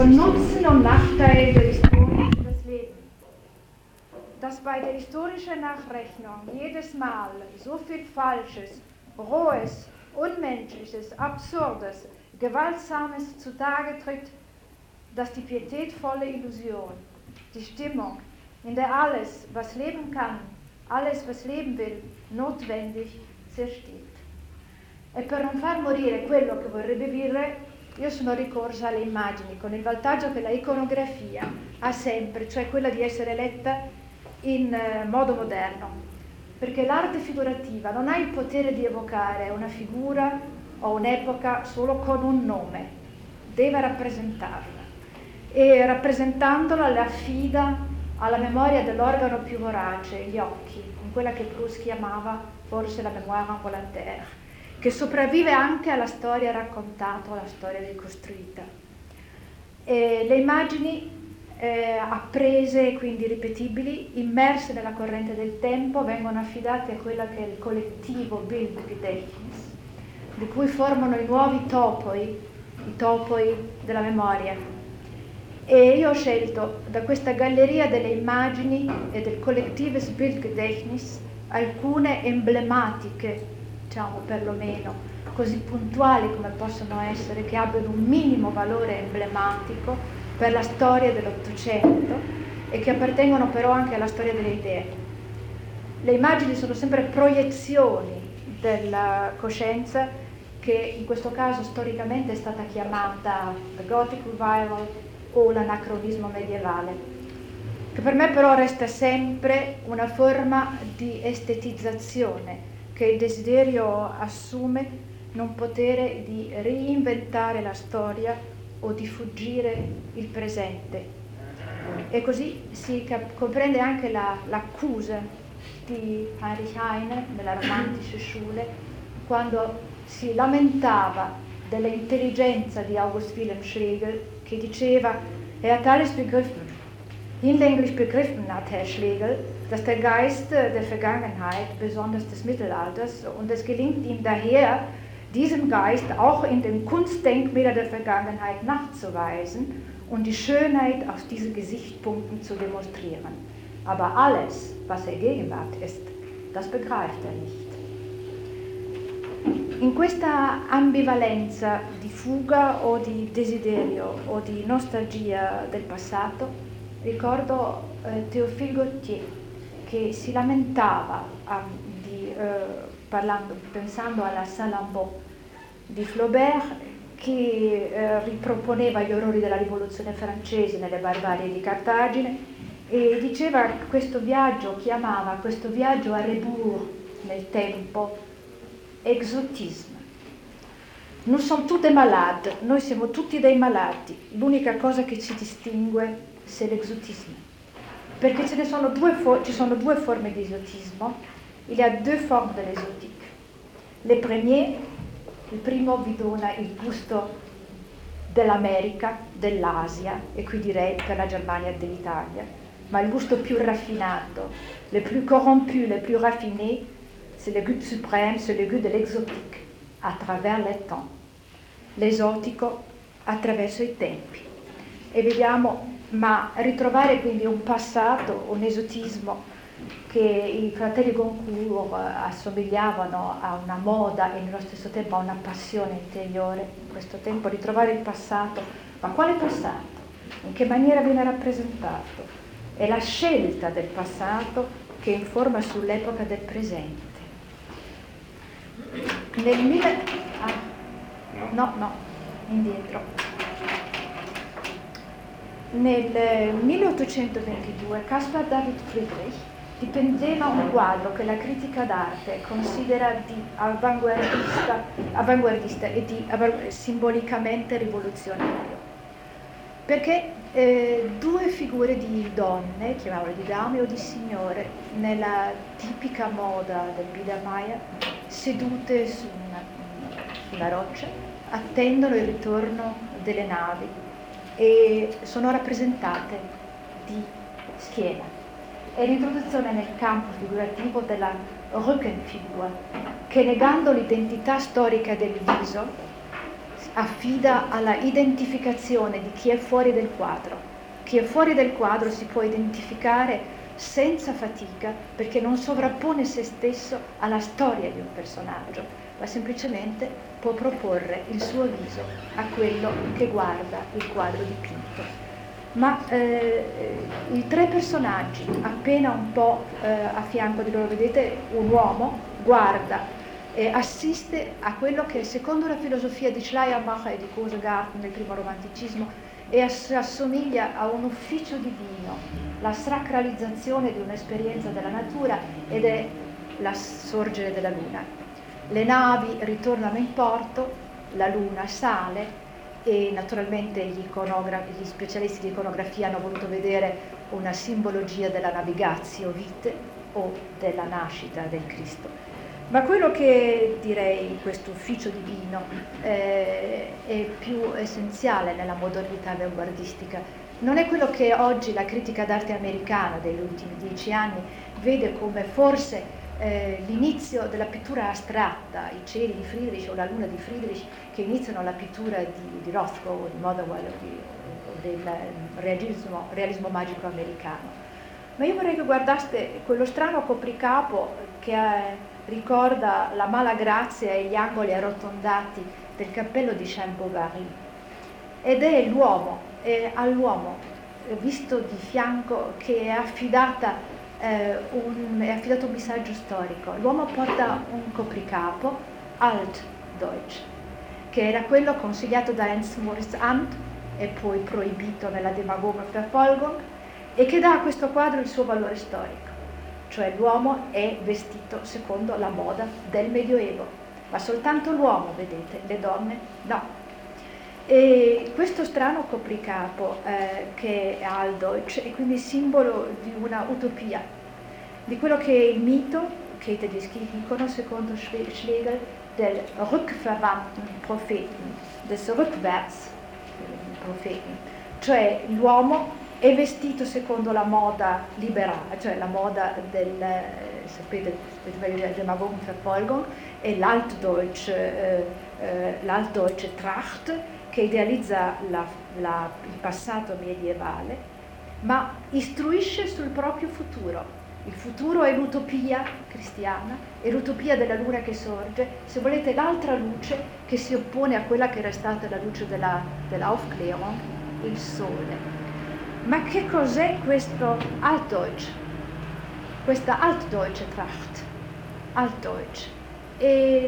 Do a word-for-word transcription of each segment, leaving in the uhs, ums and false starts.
von Nutzen und Nachteil der Historie für das Leben. Dass bei der historischen Nachrechnung jedes Mal so viel Falsches, Rohes, Unmenschliches, Absurdes, Gewaltsames zutage tritt, dass die pietätvolle Illusion, die Stimmung, in der alles, was leben kann, alles, was leben will, notwendig zersteht. E per non far morire quello che vorrebbe vivere, io sono ricorsa alle immagini, con il vantaggio che la iconografia ha sempre, cioè quella di essere letta in eh, modo moderno, perché l'arte figurativa non ha il potere di evocare una figura o un'epoca solo con un nome, deve rappresentarla e rappresentandola la affida alla memoria dell'organo più vorace, gli occhi, in quella che Proust chiamava forse la mémoire involontaire, che sopravvive anche alla storia raccontata, alla storia ricostruita. E le immagini eh, apprese, quindi ripetibili, immerse nella corrente del tempo, vengono affidate a quella che è il collettivo Bildgedächtnis, di cui formano i nuovi topoi, i topoi della memoria. E io ho scelto da questa galleria delle immagini e del collettives Bildgedächtnis alcune emblematiche, diciamo perlomeno, così puntuali come possono essere, che abbiano un minimo valore emblematico per la storia dell'Ottocento e che appartengono però anche alla storia delle idee. Le immagini sono sempre proiezioni della coscienza, che in questo caso storicamente è stata chiamata the Gothic Revival o l'anacronismo medievale, che per me però resta sempre una forma di estetizzazione che il desiderio assume, non potere di reinventare la storia o di fuggire il presente. E così si cap- comprende anche la, l'accusa di Heinrich Heine nella Romantische Schule, quando si lamentava dell'intelligenza di August Wilhelm Schlegel, che diceva: er hat alles begriffen, hinlänglich begriffen hat Herr Schlegel, dass der Geist der Vergangenheit, besonders des Mittelalters, und es gelingt ihm daher, diesem Geist auch in den Kunstdenkmälern der Vergangenheit nachzuweisen und die Schönheit aus diesen Gesichtspunkten zu demonstrieren. Aber alles, was er Gegenwart ist, das begreift er nicht. In questa ambivalenza di fuga o di desiderio o di nostalgia del passato, ricordo eh, Théophile Gautier, che si lamentava ah, di, eh, parlando, pensando alla Salammbô di Flaubert, che eh, riproponeva gli orrori della rivoluzione francese nelle barbarie di Cartagine, e diceva che questo viaggio, chiamava questo viaggio a rebours nel tempo exotisme. Nous sommes tous des malades, noi siamo tutti dei malati, l'unica cosa che ci distingue c'est l'exotisme. Perché ce ne sono due fo- ci sono due forme di esotismo, il y a deux formes de l'exotique. Le premier, il primo vi dona il gusto dell'America, dell'Asia, e qui direi per la Germania e dell'Italia, ma il gusto più raffinato, le plus corrompu, le plus raffiné, c'est le goût suprême, c'est le goût de l'exotique, à travers le temps. L'esotico attraverso i tempi. E vediamo, ma ritrovare quindi un passato, un esotismo che i fratelli Goncourt assomigliavano a una moda e nello stesso tempo a una passione interiore. In questo tempo ritrovare il passato, ma quale passato? In che maniera viene rappresentato? È la scelta del passato che informa sull'epoca del presente. Nel mille... ah, no, no, indietro. Nel milleottocentoventidue Caspar David Friedrich dipingeva un quadro che la critica d'arte considera di avanguardista, avanguardista e di avangu- simbolicamente rivoluzionario. Perché eh, due figure di donne, chiamiamole di dame o di signore, nella tipica moda del Biedermeier, sedute su una, sulla roccia, attendono il ritorno delle navi e sono rappresentate di schiena. È l'introduzione nel campo figurativo della Rückenfigur, che negando l'identità storica del viso affida alla identificazione di chi è fuori del quadro. Chi è fuori del quadro si può identificare senza fatica perché non sovrappone se stesso alla storia di un personaggio, ma semplicemente può proporre il suo viso a quello che guarda il quadro dipinto. Ma eh, i tre personaggi, appena un po' eh, a fianco di loro, vedete un uomo, guarda e assiste a quello che secondo la filosofia di Schleiermacher e di Kierkegaard nel primo romanticismo e ass- assomiglia a un ufficio divino, la sacralizzazione di un'esperienza della natura ed è la sorgere della luna. Le navi ritornano in porto, la luna sale e naturalmente gli, iconografi, gli specialisti di iconografia hanno voluto vedere una simbologia della navigatio vite o della nascita del Cristo. Ma quello che direi in questo ufficio divino eh, è più essenziale nella modernità avanguardistica non è quello che oggi la critica d'arte americana degli ultimi dieci anni vede come forse eh, l'inizio della pittura astratta, i cieli di Friedrich o la luna di Friedrich che iniziano la pittura di, di Rothko o di Motherwell o, di, o del realismo, realismo magico americano. Ma io vorrei che guardaste quello strano copricapo che è ricorda la mala grazia e gli angoli arrotondati del cappello di Champs-Bovary ed è l'uomo, è all'uomo visto di fianco che è, affidata, eh, un, è affidato un messaggio storico. L'uomo porta un copricapo Altdeutsch che era quello consigliato da Ernst Moritz Arndt e poi proibito nella Demagogenverfolgung e che dà a questo quadro il suo valore storico. Cioè l'uomo è vestito secondo la moda del Medioevo, ma soltanto l'uomo, vedete, le donne no. E questo strano copricapo eh, che è Altdeutsch è quindi simbolo di una utopia, di quello che è il mito, che i tedeschi dicono, secondo Schlegel, del rückverwandten Propheten, des rückwärts Propheten, cioè l'uomo è vestito secondo la moda liberale, cioè la moda del, eh, sapete, del Demagogenverfolgung e l'Altdeutsch, eh, eh, l'Altdeutsche Tracht che idealizza la, la, il passato medievale, ma istruisce sul proprio futuro. Il futuro è l'utopia cristiana, è l'utopia della luna che sorge, se volete l'altra luce che si oppone a quella che era stata la luce della, dell'Aufklärung, il sole. Ma che cos'è questo Altdeutsch? Questa Altdeutsche Tracht? Altdeutsch. E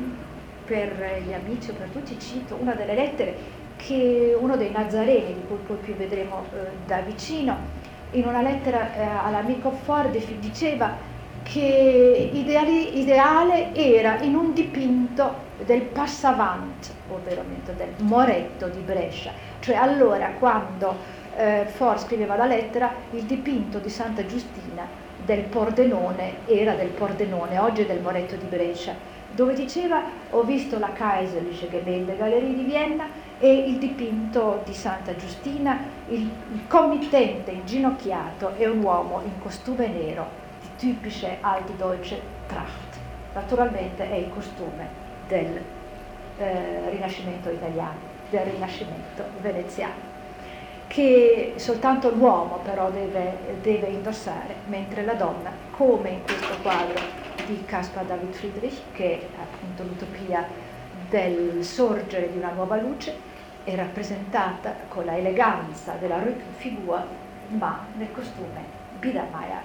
per gli amici o per tutti cito una delle lettere che uno dei Nazareni, di cui poi più vedremo eh, da vicino, in una lettera eh, all'amico Ford diceva che ideali, ideale era in un dipinto del Passavant, ovvero del Moretto di Brescia, cioè allora quando Eh, Ford scriveva la lettera, il dipinto di Santa Giustina del Pordenone era del Pordenone, oggi è del Moretto di Brescia, dove diceva ho visto la Kaiserliche Gemäldegalerie di Vienna e il dipinto di Santa Giustina, il, il committente inginocchiato è un uomo in costume nero di tipische Altdeutsche Tracht. Naturalmente è il costume del eh, Rinascimento italiano, del Rinascimento veneziano, che soltanto l'uomo però deve, deve indossare, mentre la donna, come in questo quadro di Caspar David Friedrich, che è appunto l'utopia del sorgere di una nuova luce, è rappresentata con la eleganza della Rückenfigur, ma nel costume Biedermeier.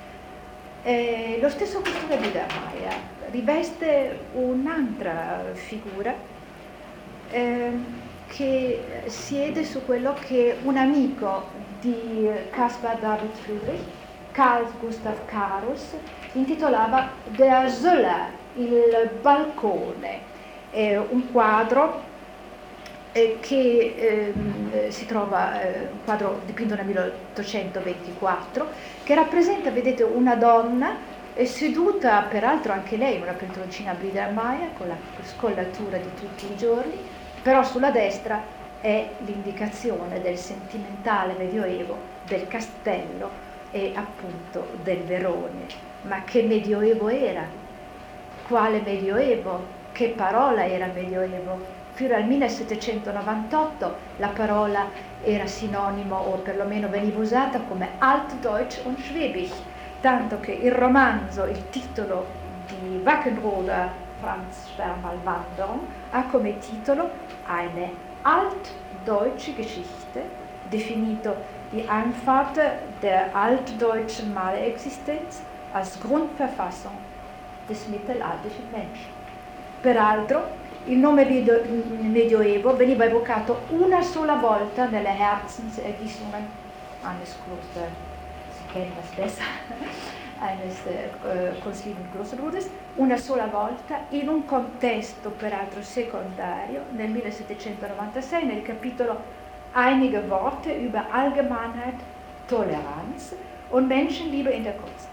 E lo stesso costume Biedermeier riveste un'altra figura eh, che siede su quello che un amico di Caspar David Friedrich, Carl Gustav Carus, intitolava Der Söller, il balcone, è un quadro eh, che eh, si trova, eh, un quadro dipinto nel milleottocentoventiquattro, che rappresenta, vedete, una donna eh, seduta, peraltro anche lei, una pentroncina Biedermeier, con la scollatura di tutti i giorni, però sulla destra è l'indicazione del sentimentale medioevo, del castello e appunto del Verone. Ma che medioevo era? Quale medioevo? Che parola era medioevo? fino al millesettecentonovantotto la parola era sinonimo, o perlomeno veniva usata come Altdeutsch und Schwäbisch, tanto che il romanzo, il titolo di Wackenroder, Franz Spermal Wanderung, ha come titolo Eine altdeutsche Geschichte, definito die Einfahrt der altdeutschen Malexistenz als Grundverfassung des mittelalterlichen Menschen. Peraltro, il nome medioevo veniva evocato una sola volta nelle Herzensergießungen eines Klosters, Sie kennen das besser, eines äh, Consiglium Klosterbruders, una sola volta in un contesto peraltro secondario nel millesettecentonovantasei nel capitolo Einige Worte über Allgemeinheit, Toleranz und Menschenliebe in der Kunst.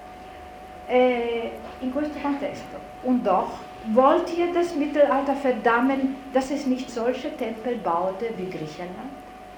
Äh, in questo contesto, und doch wollt ihr das Mittelalter verdammen, dass es nicht solche Tempel baute wie Griechenland?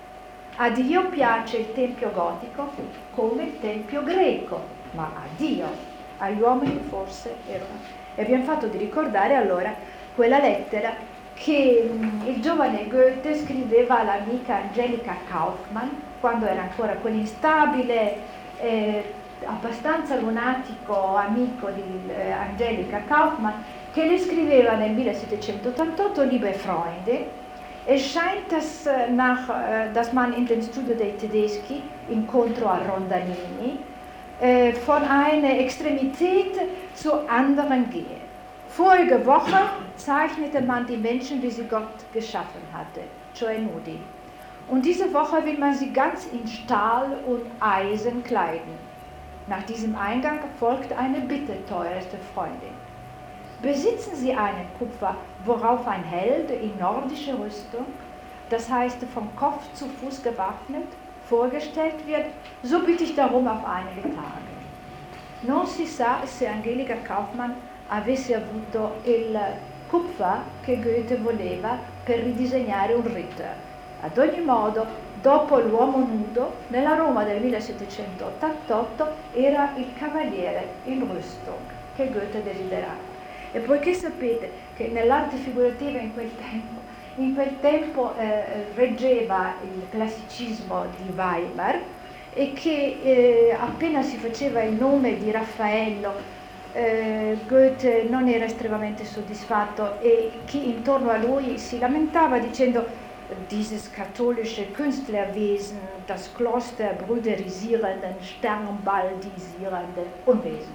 A Dio piace il tempio gotico come il tempio greco, ma a Dio, agli uomini forse erano. E abbiamo fatto di ricordare allora quella lettera che mh, il giovane Goethe scriveva all'amica Angelica Kauffmann, quando era ancora quell'instabile, eh, abbastanza lunatico amico di eh, Angelica Kauffmann, che le scriveva nel millesettecentottantotto Liebe Freunde. Es scheint, dass, nach, dass man in dem Studio dei Tedeschi, Incontro a Rondanini, von einer Extremität zur anderen gehe. Vorige Woche zeichnete man die Menschen, wie sie Gott geschaffen hatte, cioè nudi. Und diese Woche will man sie ganz in Stahl und Eisen kleiden. Nach diesem Eingang folgt eine Bitte, teuerste Freundin. Besitzen Sie einen Kupfer, worauf ein Held in nordischer Rüstung, das heißt von Kopf zu Fuß gewaffnet, vorgestellt wird, so bitte ich darum auf einige Tage. Non si sa se Angelica Kauffmann avesse avuto il kupfer che Goethe voleva per ridisegnare un Ritter. Ad ogni modo, dopo l'uomo nudo, nella Roma del millesettecentottantotto era il cavaliere in Rüstung che Goethe desiderava. E poiché sapete che nell'arte figurativa in quel tempo, in quel tempo eh, reggeva il classicismo di Weimar e che eh, appena si faceva il nome di Raffaello, eh, Goethe non era estremamente soddisfatto e chi intorno a lui si lamentava dicendo dieses katholische Künstlerwesen, das Kloster brüderisierenden, sternbaldisierende Unwesen.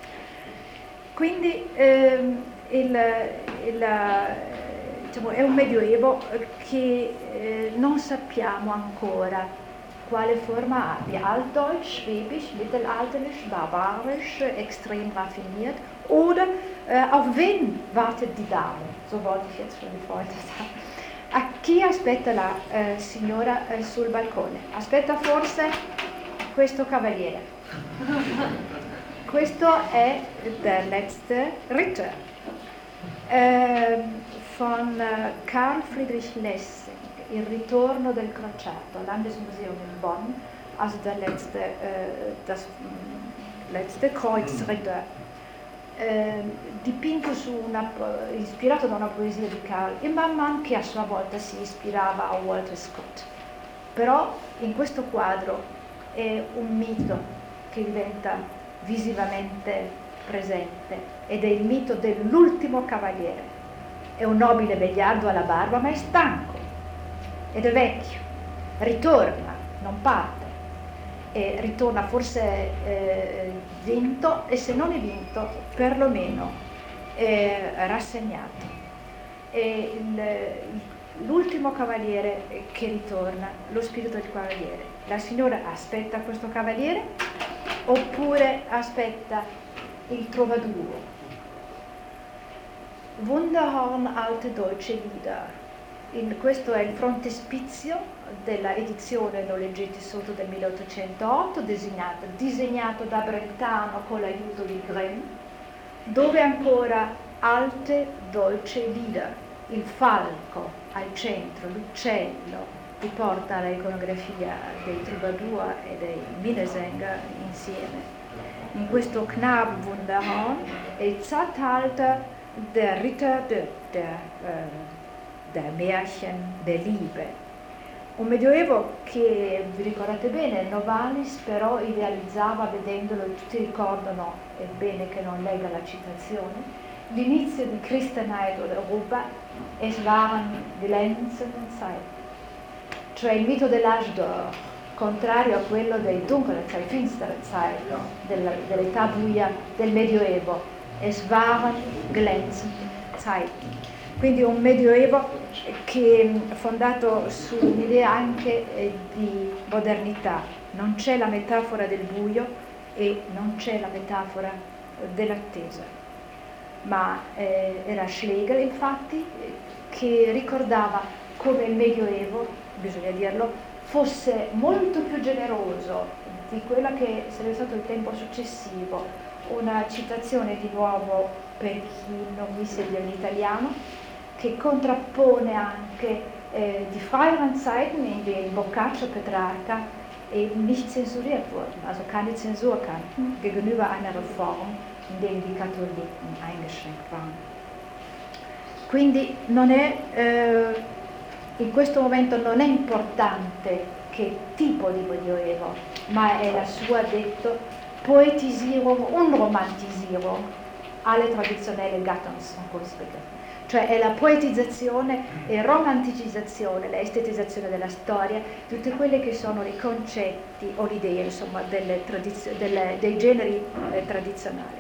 Quindi ehm, il, il, diciamo, è un medioevo che eh, non sappiamo ancora quale forma abbia. Altdeutsch, Schwäbisch, Mittelalterlich, Barbarisch, extrem raffiniert oder äh, auf wen wartet die Dame? So wollte ich jetzt schon die Freunde sagen. A chi aspetta la eh, signora eh, sul balcone? Aspetta forse questo cavaliere. Questo è Der letzte Ritter eh, von Karl Friedrich Lessing, Il ritorno del crociato, Landesmuseum in Bonn, also der letzte, eh, das letzte Kreuzritter, eh, dipinto su una, ispirato da una poesia di Karl Immermann che a sua volta si ispirava a Walter Scott. Però in questo quadro è un mito che diventa visivamente presente ed è il mito dell'ultimo cavaliere. È un nobile vegliardo alla barba ma è stanco ed è vecchio, ritorna, non parte e ritorna forse eh, vinto e se non è vinto perlomeno eh, rassegnato. E il, l'ultimo cavaliere che ritorna, lo spirito del cavaliere. La signora aspetta questo cavaliere oppure aspetta il trovaduo. Wunderhorn alte deutsche Lieder. In, questo è il frontespizio della edizione, lo leggete sotto, del milleottocentootto, disegnato, disegnato da Brentano con l'aiuto di Grimm, dove ancora alte deutsche Lieder, il falco al centro, l'uccello, riporta alla iconografia dei Troubadour e dei Minnesänger insieme. In questo Knab Wunderhorn è il Statthalter der Ritter, der, der äh, der Märchen, der Liebe. Un medioevo che, vi ricordate bene, Novalis però idealizzava vedendolo, e tutti ricordano, è bene che non legga la citazione, l'inizio di Christenheit oder Europa, es waren glänzende Zeiten, cioè il mito dell'Âge d'Or, contrario a quello dei dunkle Zeit, finstere Zeit, della, dell'età buia del Medioevo, es waren glänzende Zeiten. Quindi un Medioevo che è fondato su un'idea anche eh, di modernità. Non c'è la metafora del buio e non c'è la metafora dell'attesa. Ma eh, era Schlegel, infatti, che ricordava come il Medioevo, bisogna dirlo, fosse molto più generoso di quello che sarebbe stato il tempo successivo. Una citazione di nuovo per chi non mi segue in italiano, che contrappone anche äh, die freieren Zeiten, in denen Boccaccio, Petrarca eben nicht zensuriert wurden, also keine Zensur kannten, gegenüber einer Reform, in denen die Katholiken eingeschränkt waren. Quindi non è, eh, in questo momento non è importante che tipo di Medioevo, ma è la sua, detto, Poetisierung und Romantisierung alle traditionelle Gattungs- und Kunstbegriffe. Cioè è la poetizzazione e romanticizzazione, l'estetizzazione della storia, tutte quelle che sono i concetti o le idee, insomma, delle tradizio- delle, dei generi eh, tradizionali.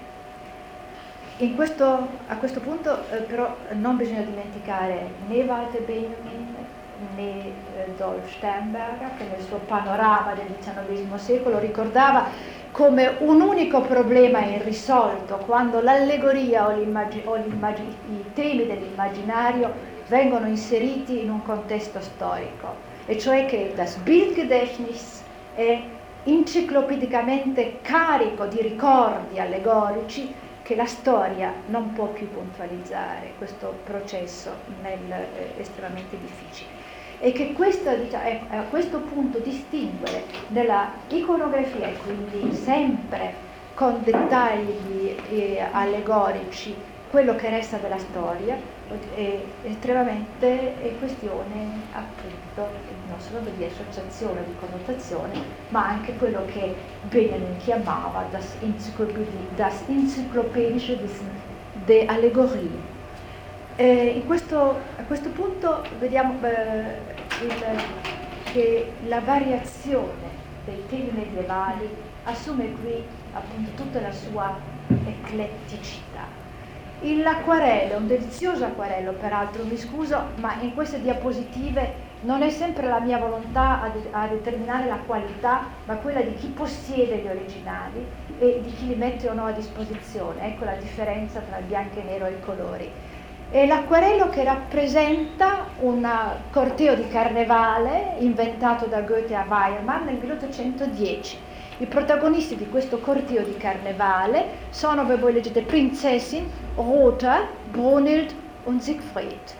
In questo, a questo punto eh, però non bisogna dimenticare né Walter Benjamin né eh, Dolf Sternberger, che nel suo panorama del diciannovesimo secolo ricordava come un unico problema irrisolto quando l'allegoria o, o i temi dell'immaginario vengono inseriti in un contesto storico, e cioè che das Bildgedächtnis è enciclopedicamente carico di ricordi allegorici che la storia non può più puntualizzare. Questo processo è eh, estremamente difficile. E che questo, diciamo, a questo punto distinguere nella iconografia, e quindi sempre con dettagli eh, allegorici, quello che resta della storia, è estremamente è questione appunto non solo di associazione, di connotazione, ma anche quello che Benjamin chiamava das, das encyclopedische Wissen der Allegorie. Eh, in questo, a questo punto vediamo eh, il, che la variazione dei temi medievali assume qui appunto tutta la sua ecletticità. L'acquarello, un delizioso acquarello peraltro, mi scuso, ma in queste diapositive non è sempre la mia volontà a, de- a determinare la qualità, ma quella di chi possiede gli originali e di chi li mette o no a disposizione. Ecco la differenza tra il bianco e nero e i colori. È l'acquarello che rappresenta un corteo di carnevale inventato da Goethe a Weimar nel milleottocentodieci. I protagonisti di questo corteo di carnevale sono, se voi leggete, Prinzessin, Rother, Brunhild und Siegfried.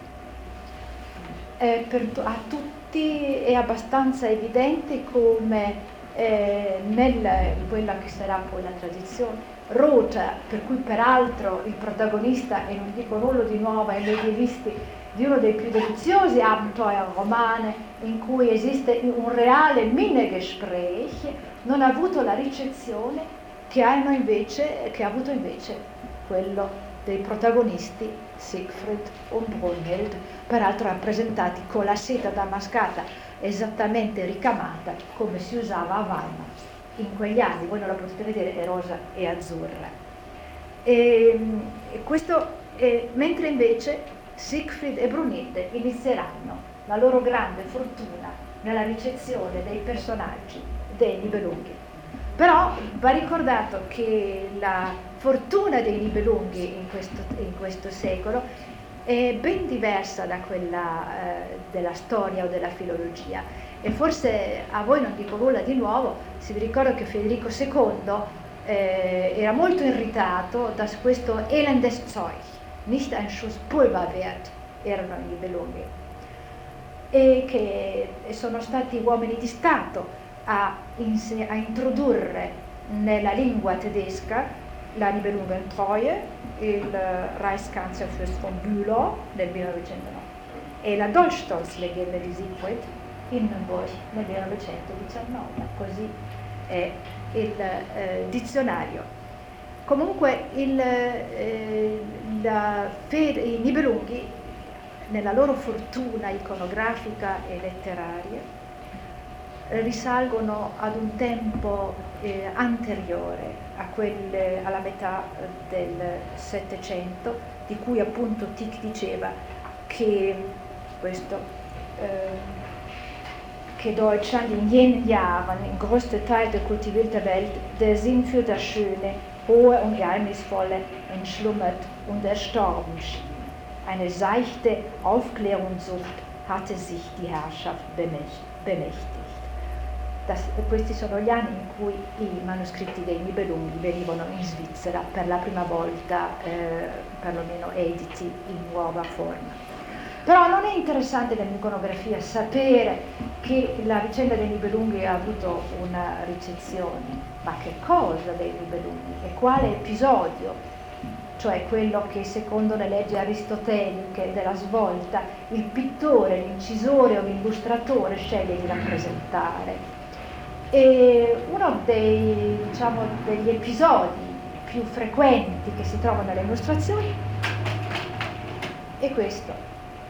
Eh, per, a tutti è abbastanza evidente come eh, nel, quella che sarà poi la tradizione, Rother, per cui peraltro il protagonista, e non dico nulla di nuovo ai medievisti, di uno dei più deliziosi Abenteuer romane in cui esiste un reale Minnegespräch, non ha avuto la ricezione che, hanno invece, che ha avuto invece quello dei protagonisti Siegfried und Brunhild, peraltro rappresentati con la seta damascata esattamente ricamata come si usava a Weimar in quegli anni. Voi non la potete vedere, è rosa e azzurra. E, e questo, eh, mentre invece Siegfried e Brunhilde inizieranno la loro grande fortuna nella ricezione dei personaggi dei Nibelunghi. Però va ricordato che la fortuna dei Nibelunghi in questo, in questo secolo è ben diversa da quella eh, della storia o della filologia, e forse a voi non dico nulla di nuovo se vi ricordo che Federico secondo eh, era molto irritato da questo elendes Zeug, nicht ein Schuss Pulver wert erano i Nibelunghi, e che sono stati uomini di Stato a, inseg- a introdurre nella lingua tedesca la Nibelungentreue, il Reichskanzlerfürst von Bülow nel millenovecentonove. e la Dolchstoßlegende di Siegfried Hindenburg nel millenovecentodiciannove, così è il eh, dizionario. Comunque il, eh, la fede, i Nibelunghi, nella loro fortuna iconografica e letteraria, risalgono ad un tempo eh, anteriore a quelle, alla metà del Settecento, di cui appunto Tieck diceva che questo eh, che Deutschland in jenen Jahren im größten Teil der kultivierten Welt der Sinn für das Schöne, Hohe und Geheimnisvolle entschlummert und erstorben schien. Eine seichte Aufklärungssucht hatte sich die Herrschaft bemächtigt. Das, questi sono gli anni in cui i manoscritti dei Nibelunghi venivano in Svizzera per la prima volta, eh, perlomeno editi in nuova forma. Però non è interessante nell'iconografia sapere che la vicenda dei Nibelunghi ha avuto una ricezione, ma che cosa dei Nibelunghi e quale episodio, cioè quello che secondo le leggi aristoteliche della svolta il pittore, l'incisore o l'illustratore sceglie di rappresentare. E uno dei, diciamo, degli episodi più frequenti che si trovano nelle illustrazioni è questo,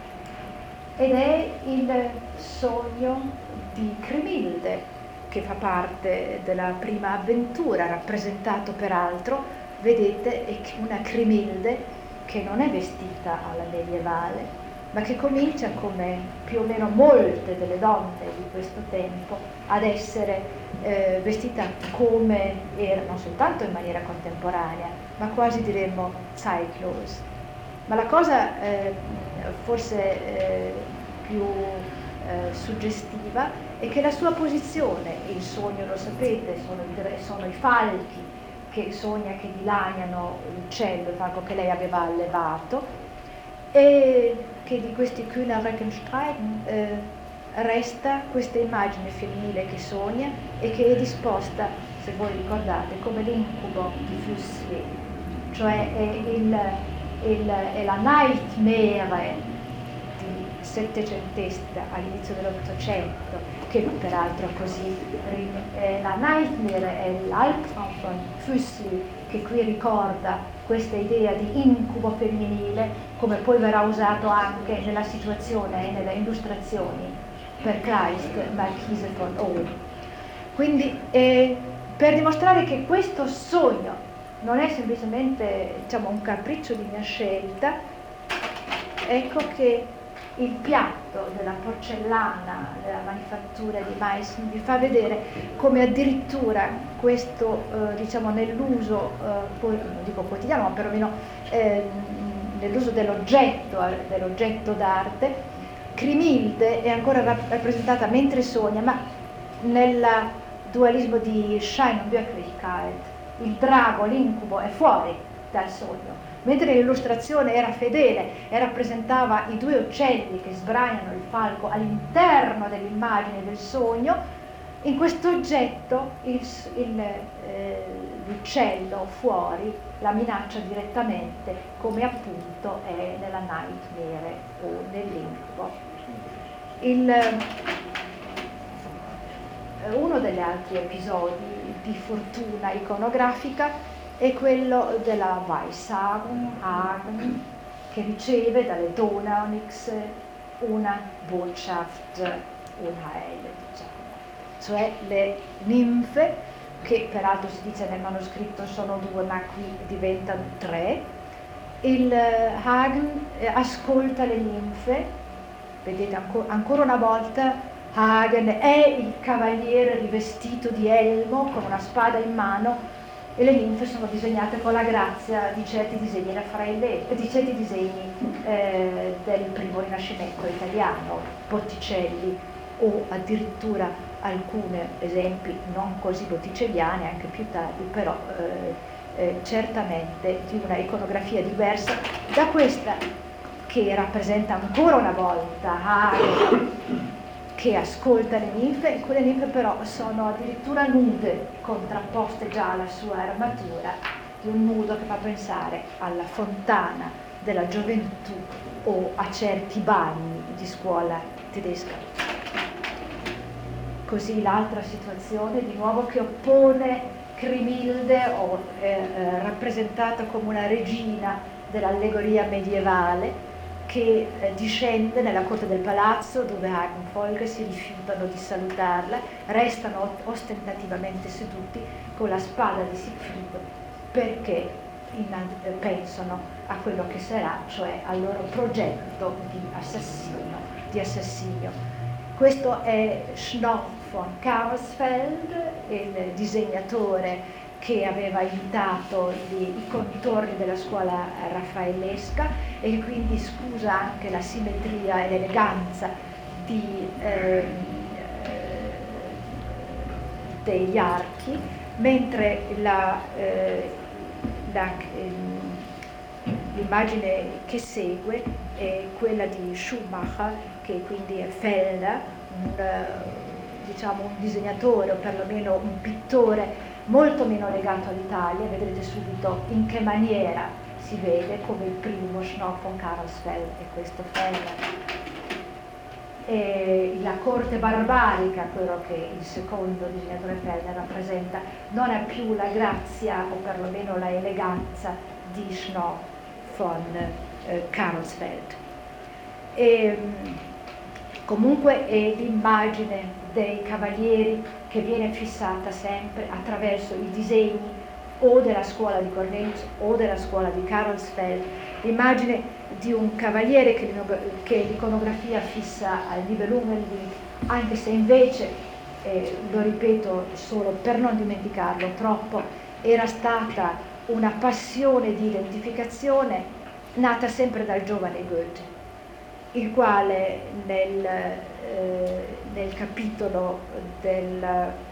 ed è il sogno di Crimilde, che fa parte della prima avventura, rappresentato peraltro, vedete, è una Crimilde che non è vestita alla medievale, ma che comincia, come più o meno molte delle donne di questo tempo, ad essere eh, vestita come era, non soltanto in maniera contemporanea, ma quasi diremmo zeitlos. Ma la cosa eh, forse eh, più eh, suggestiva è che la sua posizione, il sogno lo sapete, sono, sono i falchi che sogna che dilaniano l'uccello, il falco che lei aveva allevato, e che di questi Kühner Reckenstreiten eh, resta questa immagine femminile che sogna e che è disposta, se voi ricordate, come l'incubo di Füssli, cioè è, il, il, è la nightmare di settecentesca all'inizio dell'Ottocento, che peraltro è così, eh, la nightmare è l'Alptraum von Füssli, che qui ricorda questa idea di incubo femminile, come poi verrà usato anche nella situazione e nelle illustrazioni per Kleist, Marchise von Ohm. Quindi eh, per dimostrare che questo sogno non è semplicemente, diciamo, un capriccio di mia scelta, ecco che il piatto della porcellana della manifattura di Meissen vi fa vedere come addirittura questo, eh, diciamo, nell'uso, eh, poi, non dico quotidiano, ma perlomeno eh, nell'uso dell'oggetto, dell'oggetto d'arte, Crimilde è ancora rappresentata mentre sogna, ma nel dualismo di Schein und Wirklichkeit, il drago, l'incubo è fuori dal sogno, mentre l'illustrazione era fedele e rappresentava i due uccelli che sbraiano il falco all'interno dell'immagine del sogno. In questo oggetto il, il, eh, l'uccello fuori la minaccia direttamente, come appunto è nella nightmare o nell'incubo. Il, uno degli altri episodi di fortuna iconografica è quello della Weissagung, Hagen, che riceve dalle Donaunyx una Botschaft unheil, diciamo. Cioè le ninfe, che peraltro si dice nel manoscritto sono due, ma qui diventano tre. Il Hagen eh, ascolta le ninfe, vedete anco, ancora una volta Hagen è il cavaliere rivestito di elmo con una spada in mano, e le ninfe sono disegnate con la grazia di certi disegni raffaelletti, di certi disegni eh, del primo rinascimento italiano, Botticelli, o addirittura alcuni esempi non così botticelliani anche più tardi, però eh, eh, certamente di una iconografia diversa da questa che rappresenta ancora una volta Hagen che ascolta le ninfe, e quelle ninfe però sono addirittura nude, contrapposte già alla sua armatura, di un nudo che fa pensare alla fontana della gioventù o a certi bagni di scuola tedesca. Così l'altra situazione, di nuovo, che oppone Crimilde, o, eh, eh, rappresentata come una regina dell'allegoria medievale, che eh, discende nella corte del palazzo, dove Hagenfolge si rifiutano di salutarla, restano ostentativamente seduti con la spada di Siegfried, perché in, eh, pensano a quello che sarà, cioè al loro progetto di assassino, di assassinio. Questo è Schnorr von Karlsfeld, il disegnatore che aveva aiutato gli, i contorni della scuola raffaellesca, e quindi scusa anche la simmetria e l'eleganza di, eh, degli archi, mentre la, eh, la, eh, l'immagine che segue è quella di Schumacher, che quindi è Felder, un, diciamo un disegnatore o perlomeno un pittore molto meno legato all'Italia. Vedrete subito in che maniera si vede come il primo Schnorr von Karlsfeld e questo Felder. E la corte barbarica, quello che il secondo disegnatore Felder rappresenta, non ha più la grazia o perlomeno la eleganza di Schnorr von eh, Karlsfeld. E, comunque è l'immagine dei cavalieri che viene fissata sempre attraverso i disegni o della scuola di Cornelius o della scuola di Karlsfeld, l'immagine di un cavaliere che, che l'iconografia fissa al Nibelungenlied, anche se invece, eh, lo ripeto solo per non dimenticarlo troppo, era stata una passione di identificazione nata sempre dal giovane Goethe, il quale nel, eh, nel capitolo del,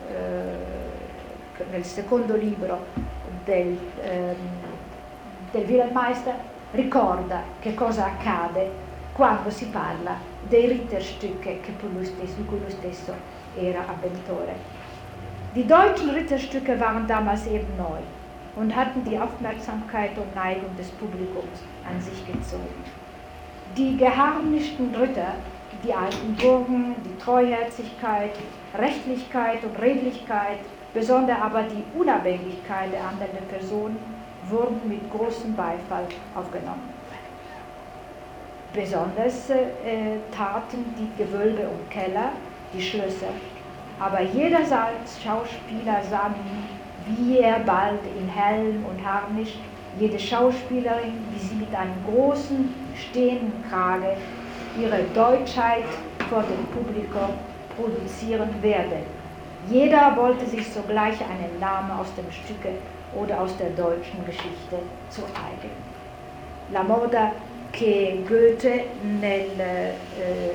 eh, nel secondo libro del, eh, del Wilhelmmeister ricorda che cosa accade quando si parla dei Ritterstücke che lui stesso, di cui lui stesso era avventore. Die deutschen Ritterstücke waren damals eben neu und hatten die Aufmerksamkeit und Neigung des Publikums an sich gezogen. Die geharnischten Ritter, die alten Burgen, die Treuherzigkeit, Rechtlichkeit und Redlichkeit, besonders aber die Unabhängigkeit der handelnden Personen, wurden mit großem Beifall aufgenommen. Besonders äh, taten die Gewölbe und Keller, die Schlösser, aber jeder Schauspieler sah nun, wie er bald in Helm und Harnisch, jede Schauspielerin, wie sie mit einem großen, stehenden Krage ihre Deutschheit vor dem Publikum produzieren werde. Jeder wollte sich sogleich einen Namen aus dem Stücke oder aus der deutschen Geschichte zu eigen. La moda che Goethe nel, eh,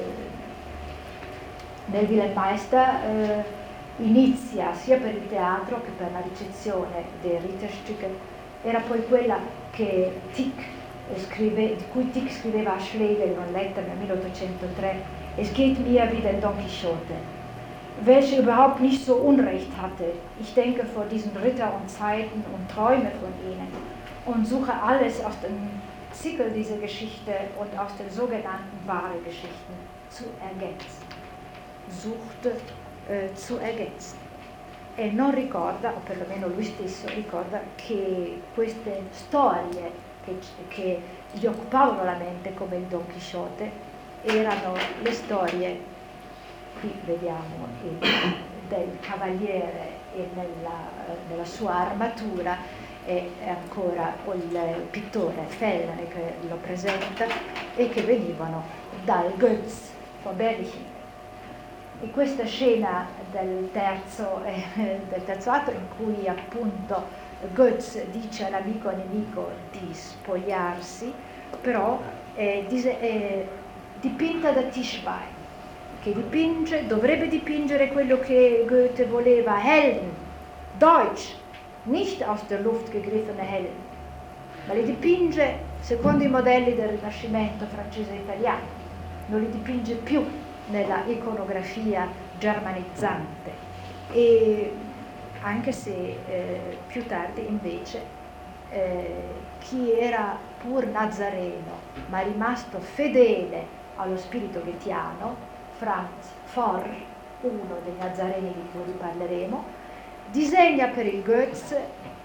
nel Wilhelmmeister eh, inizia sia per il teatro che per la ricezione dei Ritterstücke era poi quella che Tieck scrive, di cui Tieck scriveva a Schlegel in una lettera nel milleottocentotre: Es geht mir wie den Don Quixote, welcher überhaupt nicht so Unrecht hatte. Ich denke vor diesen Ritter und Zeiten und träume von ihnen und suche alles aus dem Zickel dieser Geschichte und aus den sogenannten wahren Geschichten zu ergänzen. Suchte eh, zu ergänzen. E non ricorda, o perlomeno lui stesso ricorda, che queste storie che, che gli occupavano la mente come il Don Quixote erano le storie, qui vediamo il, del cavaliere e nella, nella sua armatura, e ancora il pittore Fellner che lo presenta, e che venivano dal Götz von Berlichingen. E questa scena del terzo, eh, del terzo atto, in cui appunto Götz dice all'amico nemico di spogliarsi, però è, è dipinta da Tischbein, che dipinge, dovrebbe dipingere quello che Goethe voleva, Helden, Deutsch, nicht aus der Luft gegriffene Helden, ma li dipinge secondo i modelli del Rinascimento francese e italiano, non li dipinge più nella iconografia germanizzante, e anche se eh, più tardi invece eh, chi era pur nazareno ma rimasto fedele allo spirito goetheano, Franz Forr, uno dei Nazareni di cui parleremo, disegna per il Goetz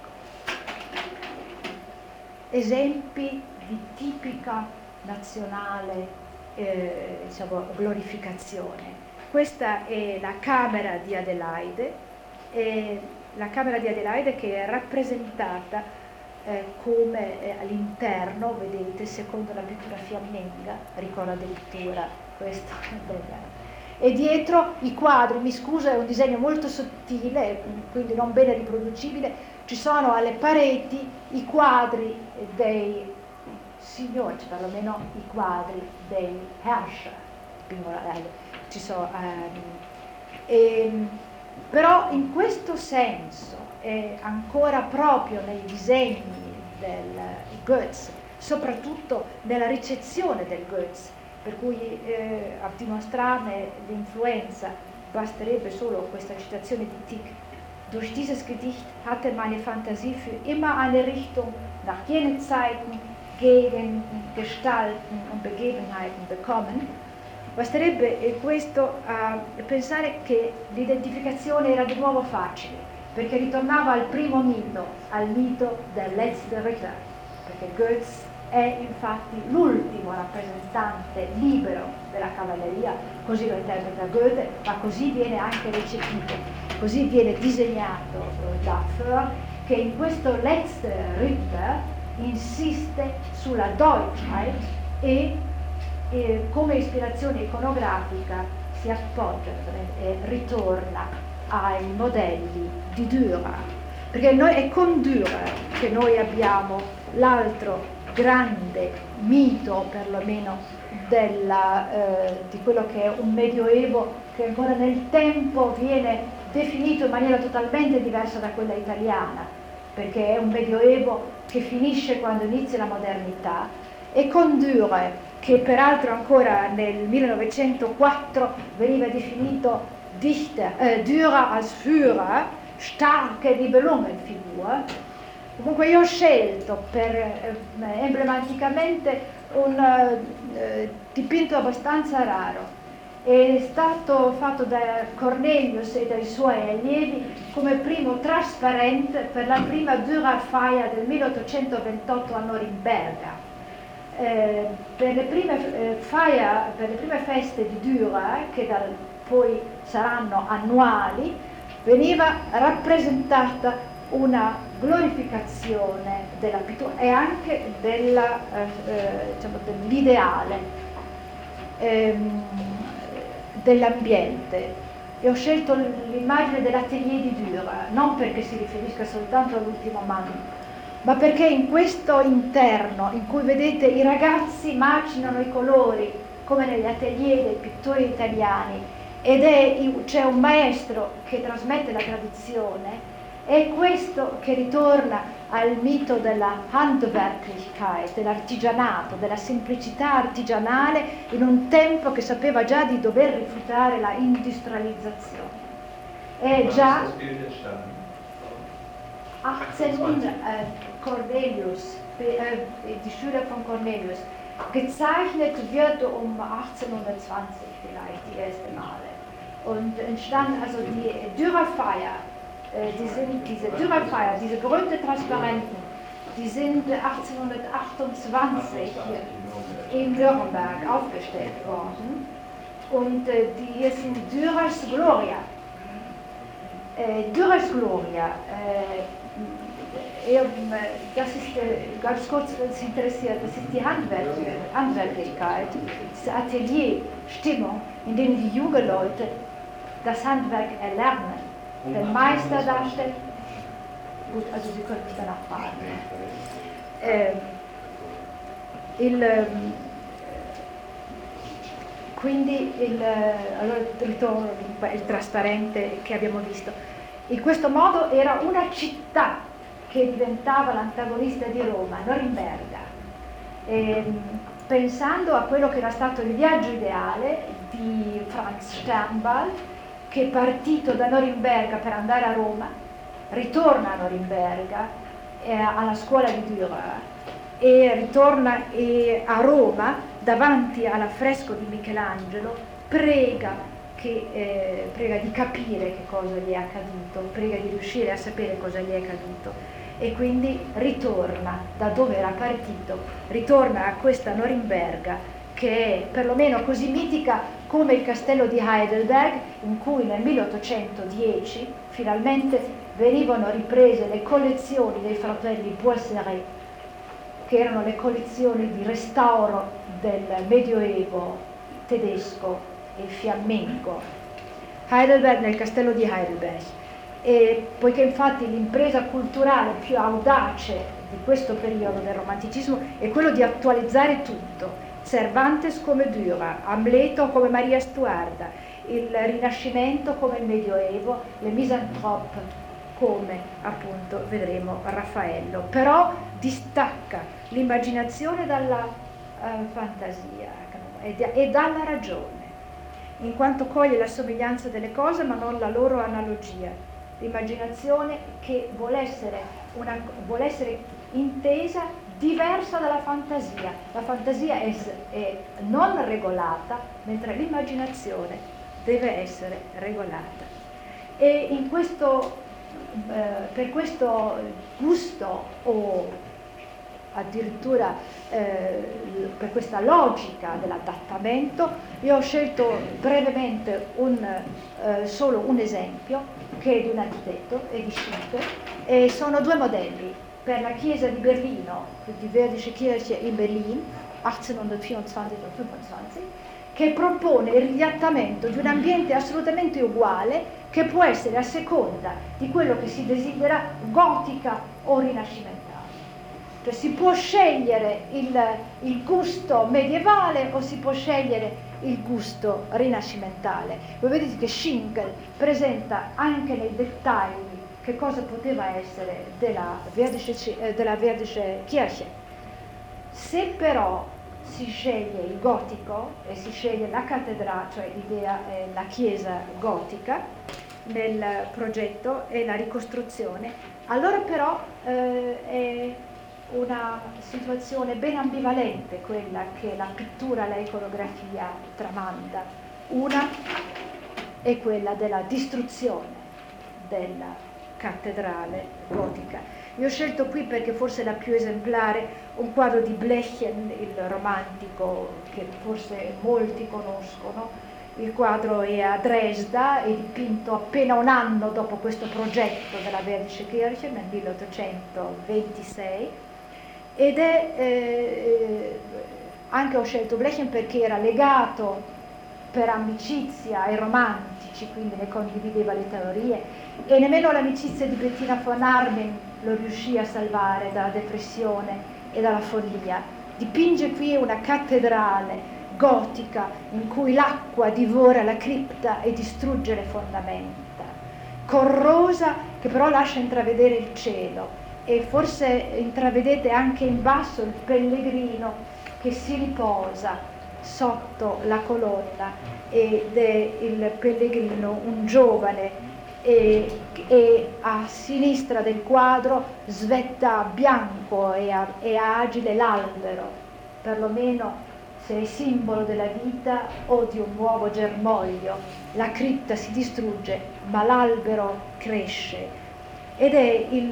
esempi di tipica nazionale eh, diciamo, glorificazione. Questa è la camera di Adelaide, e la camera di Adelaide che è rappresentata eh, come eh, all'interno, vedete, secondo la pittura fiamminga, ricorda addirittura questo. E dietro i quadri, mi scuso, è un disegno molto sottile, quindi non bene riproducibile, ci sono alle pareti i quadri dei signori, cioè perlomeno i quadri dei Herrscher, ci sono, ehm, e, però in questo senso è ancora proprio nei disegni del Goetz, soprattutto nella ricezione del Goetz, per cui eh, a dimostrarne l'influenza basterebbe solo questa citazione di Tieck. Durch dieses Gedicht hatte meine Fantasie für immer eine Richtung nach jenen Zeiten, Gegenden, Gestalten und Begebenheiten bekommen. Basterebbe questo a pensare che l'identificazione era di nuovo facile, perché ritornava al primo mito, al mito del letzte Ritter, perché Goetz è infatti l'ultimo rappresentante libero della cavalleria, così lo interpreta Goethe, ma così viene anche recepito, così viene disegnato da Föhr, che in questo letzte Ritter insiste sulla Deutschheit e, e come ispirazione iconografica si appoggia e ritorna ai modelli di Dürer, perché noi, è con Dürer che noi abbiamo l'altro grande mito, perlomeno della, eh, di quello che è un medioevo che ancora nel tempo viene definito in maniera totalmente diversa da quella italiana, perché è un medioevo che finisce quando inizia la modernità, e con Dürer, che peraltro ancora nel millenovecentoquattro veniva definito Dichter, eh, Dürer als Führer, starke Nibelungenfigur. Comunque io ho scelto per eh, emblematicamente un eh, dipinto abbastanza raro. È stato fatto da Cornelius e dai suoi allievi come primo trasparente per la prima Dürer-Feier del milleottocentoventotto a Norimberga. Eh, per, le prime, eh, feier, per le prime feste di Dürer, che da, poi saranno annuali, veniva rappresentata una glorificazione della pittura e anche della, eh, eh, diciamo, dell'ideale ehm, dell'ambiente. E ho scelto l'immagine dell'atelier di Dürer, non perché si riferisca soltanto all'ultimo anno, ma perché in questo interno, in cui vedete i ragazzi macinano i colori, come negli atelier dei pittori italiani, ed è, c'è un maestro che trasmette la tradizione, è questo che ritorna al mito della Handwerklichkeit, dell'artigianato, della semplicità artigianale in un tempo che sapeva già di dover rifiutare la industrializzazione. È già achtzehnhundert, äh, Cornelius, äh, die Schüler von Cornelius, gezeichnet wird um achtzehnhundertzwanzig vielleicht die erste Male. Und entstand also die Dürer-Feier. Die sind, diese Dürer-Feier, diese berühmten Transparenten, die sind achtzehnhundertachtundzwanzig in Nürnberg aufgestellt worden. Und äh, die hier sind Dürers Gloria. Äh, Dürers Gloria, äh, das ist äh, ganz kurz, wenn es interessiert, das ist die Handwerk, Handwerklichkeit, diese Atelierstimmung, in dem die jungen Leute das Handwerk erlernen, den Meister darstellt. Gut, also Sie können mich danach fragen. Eh, il, quindi il, allora ritorno il trasparente che abbiamo visto. In questo modo era una città che diventava l'antagonista di Roma, Norimberga. E, pensando a quello che era stato il viaggio ideale di Franz Sternbald, che è partito da Norimberga per andare a Roma, ritorna a Norimberga, eh, alla scuola di Dürer, e ritorna eh, a Roma davanti all'affresco di Michelangelo, prega, che, eh, prega di capire che cosa gli è accaduto, prega di riuscire a sapere cosa gli è accaduto, e quindi ritorna da dove era partito, ritorna a questa Norimberga che è perlomeno così mitica come il castello di Heidelberg, in cui nel milleottocentodieci finalmente venivano riprese le collezioni dei fratelli Boisseret, che erano le collezioni di restauro del Medioevo tedesco e fiammingo. Heidelberg, nel castello di Heidelberg. E poiché infatti l'impresa culturale più audace di questo periodo del romanticismo è quello di attualizzare tutto, Cervantes come Dürer, Amleto come Maria Stuarda, il Rinascimento come il Medioevo, le Misanthrope come appunto vedremo Raffaello, però distacca l'immaginazione dalla uh, fantasia e, e dalla ragione, in quanto coglie la somiglianza delle cose ma non la loro analogia, l'immaginazione che vuole essere, una, vuole essere intesa diversa dalla fantasia. La fantasia è, è non regolata, mentre l'immaginazione deve essere regolata. E in questo, eh, per questo gusto o addirittura eh, per questa logica dell'adattamento, io ho scelto brevemente un, eh, solo un esempio che è di un architetto, è di Schinkel, e sono due modelli. Per la chiesa di Berlino, die Verdische Kirche in Berlin, achtzehnhundertvierundzwanzig o fünfundzwanzig, che propone il riattamento di un ambiente assolutamente uguale, che può essere a seconda di quello che si desidera gotica o rinascimentale. Cioè si può scegliere il, il gusto medievale o si può scegliere il gusto rinascimentale. Voi vedete che Schinkel presenta anche nei dettagli che cosa poteva essere della Verdische, della Verdische Kirche. Se però si sceglie il gotico e si sceglie la cattedrale, cioè l'idea è la chiesa gotica nel progetto e la ricostruzione, allora però eh, è una situazione ben ambivalente quella che la pittura e la iconografia tramanda. Una è quella della distruzione della cattedrale gotica. Io ho scelto qui perché forse è la più esemplare un quadro di Blechen, il romantico che forse molti conoscono. Il quadro è a Dresda, è dipinto appena un anno dopo questo progetto della Verdische Kirche nel milleottocentoventisei, ed è eh, anche ho scelto Blechen perché era legato per amicizia ai romantici, quindi ne condivideva le teorie, e nemmeno l'amicizia di Bettina von Arnim lo riuscì a salvare dalla depressione e dalla follia. Dipinge qui una cattedrale gotica in cui l'acqua divora la cripta e distrugge le fondamenta, corrosa che però lascia intravedere il cielo, e forse intravedete anche in basso il pellegrino che si riposa sotto la colonna, ed è il pellegrino un giovane, e, e a sinistra del quadro svetta bianco e, a, e agile l'albero, perlomeno se è simbolo della vita o di un nuovo germoglio. La cripta si distrugge ma l'albero cresce, ed è il,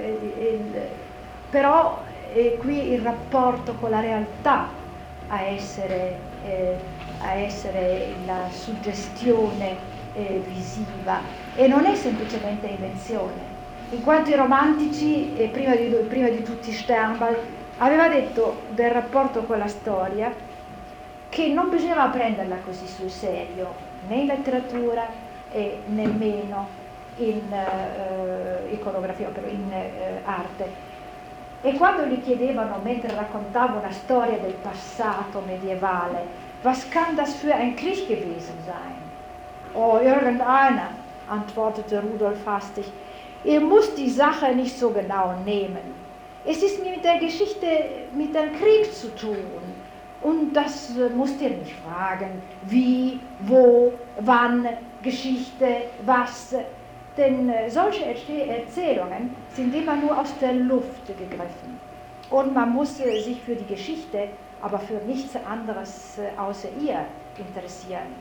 il però è qui il rapporto con la realtà a essere, eh, a essere la suggestione eh, visiva, e non è semplicemente invenzione, in quanto i romantici, e prima di, prima di tutti Sternbald, aveva detto del rapporto con la storia che non bisognava prenderla così sul serio, né in letteratura e nemmeno in uh, iconografia, in uh, arte. E quando gli chiedevano, mentre raccontava una storia del passato medievale, was kann das für ein Krieg gewesen sein? Oh, irgendeiner, antwortete Rudolf hastig, ihr müsst die Sache nicht so genau nehmen. Es ist mit der Geschichte, mit dem Krieg zu tun. Und das müsst ihr nicht fragen, wie, wo, wann, Geschichte, was. Denn solche Erzählungen sind immer nur aus der Luft gegriffen. Und man muss sich für die Geschichte aber für nichts anderes außer ihr interessieren.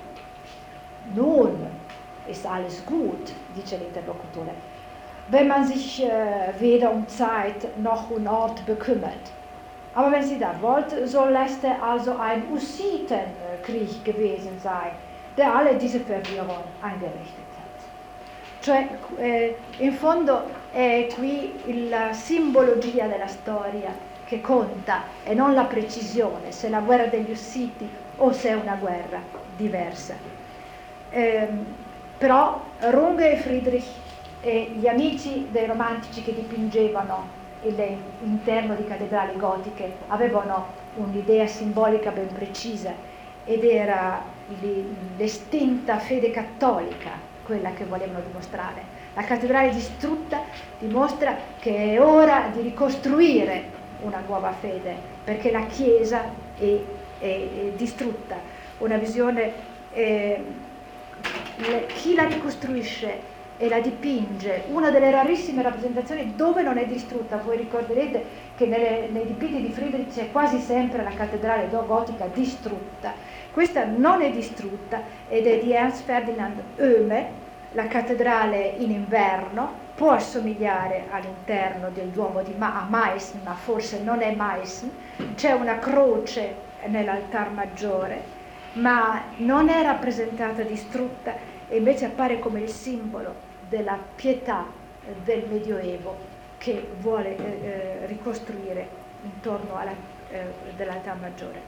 Nun ist alles gut, dice l'interlocutore, wenn man sich äh, weder um Zeit noch um Ort bekümmert. Aber wenn sie das wollte, so lässt er also ein Hussitenkrieg gewesen sein, der alle diese Verwirrung angerichtet hat. Cioè, eh, in fondo è qui la simbologia della storia che conta e non la precisione, se è la guerra degli Ussiti o se è una guerra diversa. Eh, però Runge e Friedrich e gli amici dei romantici che dipingevano l'interno di cattedrali gotiche avevano un'idea simbolica ben precisa ed era l'estinta fede cattolica quella che volevano dimostrare. La cattedrale distrutta dimostra che è ora di ricostruire una nuova fede, perché la Chiesa è, è, è distrutta. Una visione, eh, le, chi la ricostruisce e la dipinge, una delle rarissime rappresentazioni dove non è distrutta. Voi ricorderete che nelle, nei dipinti di Friedrich c'è quasi sempre la cattedrale gotica distrutta. Questa non è distrutta ed è di Ernst Ferdinand Oehme. La cattedrale in inverno può assomigliare all'interno del Duomo di Ma- a Meissen, ma forse non è Meissen. C'è una croce nell'altar maggiore, ma non è rappresentata distrutta e invece appare come il simbolo della pietà del Medioevo che vuole eh, eh, ricostruire intorno alla, eh, dell'altar maggiore.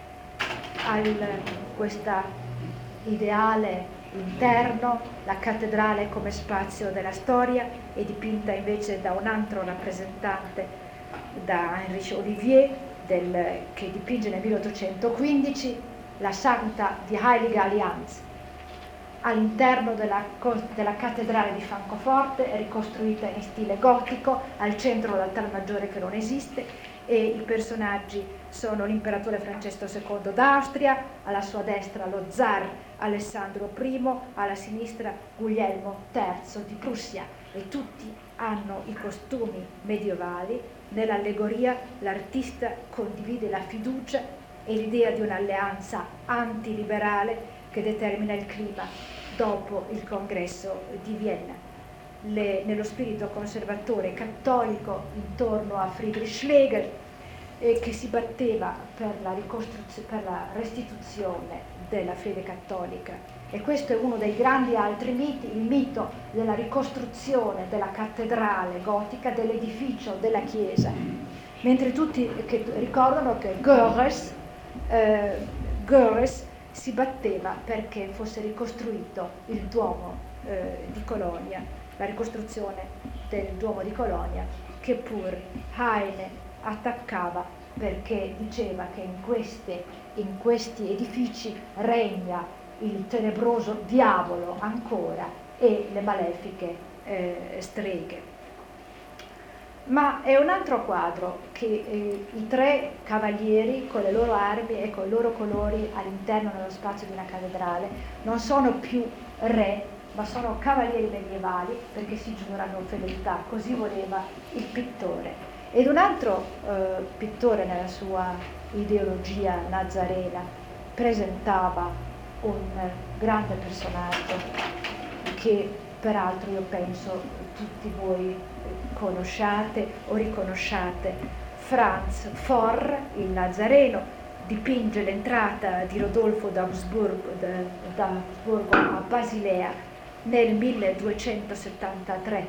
Al, questa ideale interno, la cattedrale come spazio della storia è dipinta invece da un altro rappresentante, da Heinrich Olivier, del, che dipinge nel milleottocentoquindici la Santa di Heilige Allianz. All'interno della, della cattedrale di Francoforte è ricostruita in stile gotico, al centro l'altar maggiore che non esiste e i personaggi sono l'imperatore Francesco secondo d'Austria, alla sua destra lo zar Alessandro primo, alla sinistra Guglielmo terzo di Prussia e tutti hanno i costumi medievali. Nell'allegoria l'artista condivide la fiducia e l'idea di un'alleanza antiliberale che determina il clima dopo il congresso di Vienna. Le, nello spirito conservatore cattolico intorno a Friedrich Schlegel, eh, che si batteva per la, per la restituzione della fede cattolica. E questo è uno dei grandi altri miti, il mito della ricostruzione della cattedrale gotica, dell'edificio della chiesa. Mentre tutti che ricordano che Görres, eh, Görres si batteva perché fosse ricostruito il Duomo eh, di Colonia, la ricostruzione del Duomo di Colonia, che pur Heine attaccava perché diceva che in, queste, in questi edifici regna il tenebroso diavolo ancora e le malefiche eh, streghe. Ma è un altro quadro che eh, i tre cavalieri con le loro armi e con i loro colori all'interno dello spazio di una cattedrale non sono più re, ma sono cavalieri medievali perché si giurano fedeltà, così voleva il pittore. Ed un altro eh, pittore nella sua ideologia nazarena presentava un grande personaggio che peraltro io penso tutti voi conosciate o riconosciate. Franz For, il Nazareno, dipinge l'entrata di Rodolfo d'Habsburgo, d'Habsburgo a Basilea nel milleduecentosettantatré.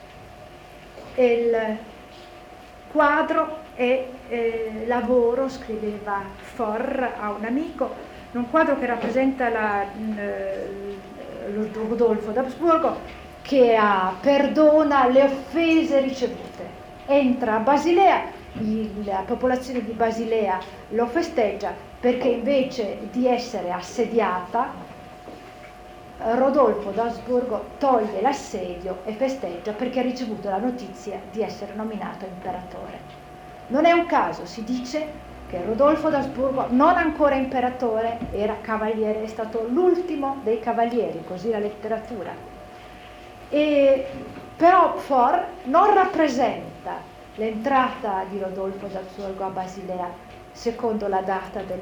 Il quadro è eh, lavoro, scriveva For a un amico, un quadro che rappresenta la, eh, Rodolfo d'Habsburgo che ha, perdona le offese ricevute. Entra a Basilea, il, la popolazione di Basilea lo festeggia perché invece di essere assediata, Rodolfo d'Habsburgo toglie l'assedio e festeggia perché ha ricevuto la notizia di essere nominato imperatore. Non è un caso, si dice che Rodolfo d'Habsburgo, non ancora imperatore, era cavaliere, è stato l'ultimo dei cavalieri, così la letteratura. E, però For non rappresenta l'entrata di Rodolfo d'Habsburgo a Basilea secondo la data del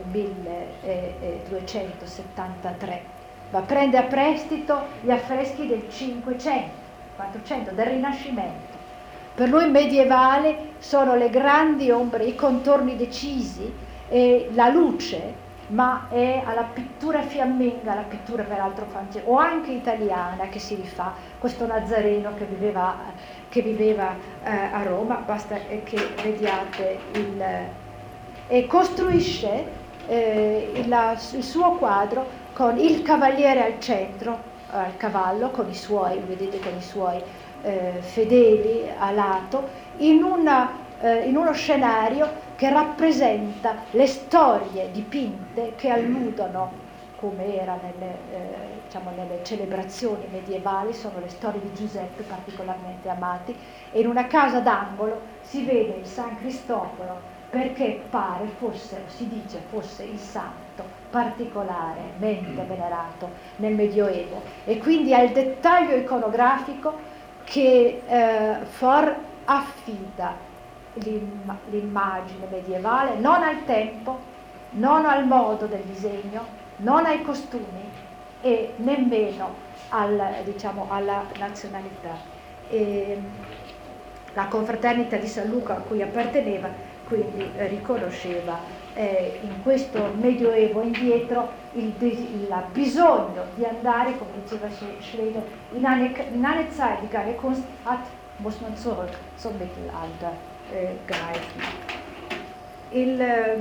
milleduecentosettantatré, ma prende a prestito gli affreschi del cinquecento, quattrocento, del Rinascimento. Per lui medievale sono le grandi ombre, i contorni decisi e la luce, ma è alla pittura fiamminga, la pittura peraltro francese o anche italiana che si rifà, questo Nazareno che viveva, che viveva eh, a Roma, basta che vediate il... e costruisce eh, il, il suo quadro con il cavaliere al centro, al cavallo, con i suoi, vedete, con i suoi eh, fedeli a lato, in, una, eh, in uno scenario che rappresenta le storie dipinte che alludono, come era nelle, eh, diciamo, nelle celebrazioni medievali, sono le storie di Giuseppe particolarmente amati, e in una casa d'angolo si vede il San Cristoforo perché pare fosse, si dice fosse il santo particolarmente venerato nel Medioevo, e quindi al dettaglio iconografico che eh, for affida l'immagine medievale non al tempo, non al modo del disegno, non ai costumi e nemmeno al, diciamo, alla nazionalità. E la confraternita di San Luca a cui apparteneva quindi eh, riconosceva eh, in questo Medioevo indietro il, il bisogno di andare, come diceva Schlegel, in eine, in eine Zeit, die keine Kunst hat, muss man zurück zum Mittelalter eh, greifen. Il, eh,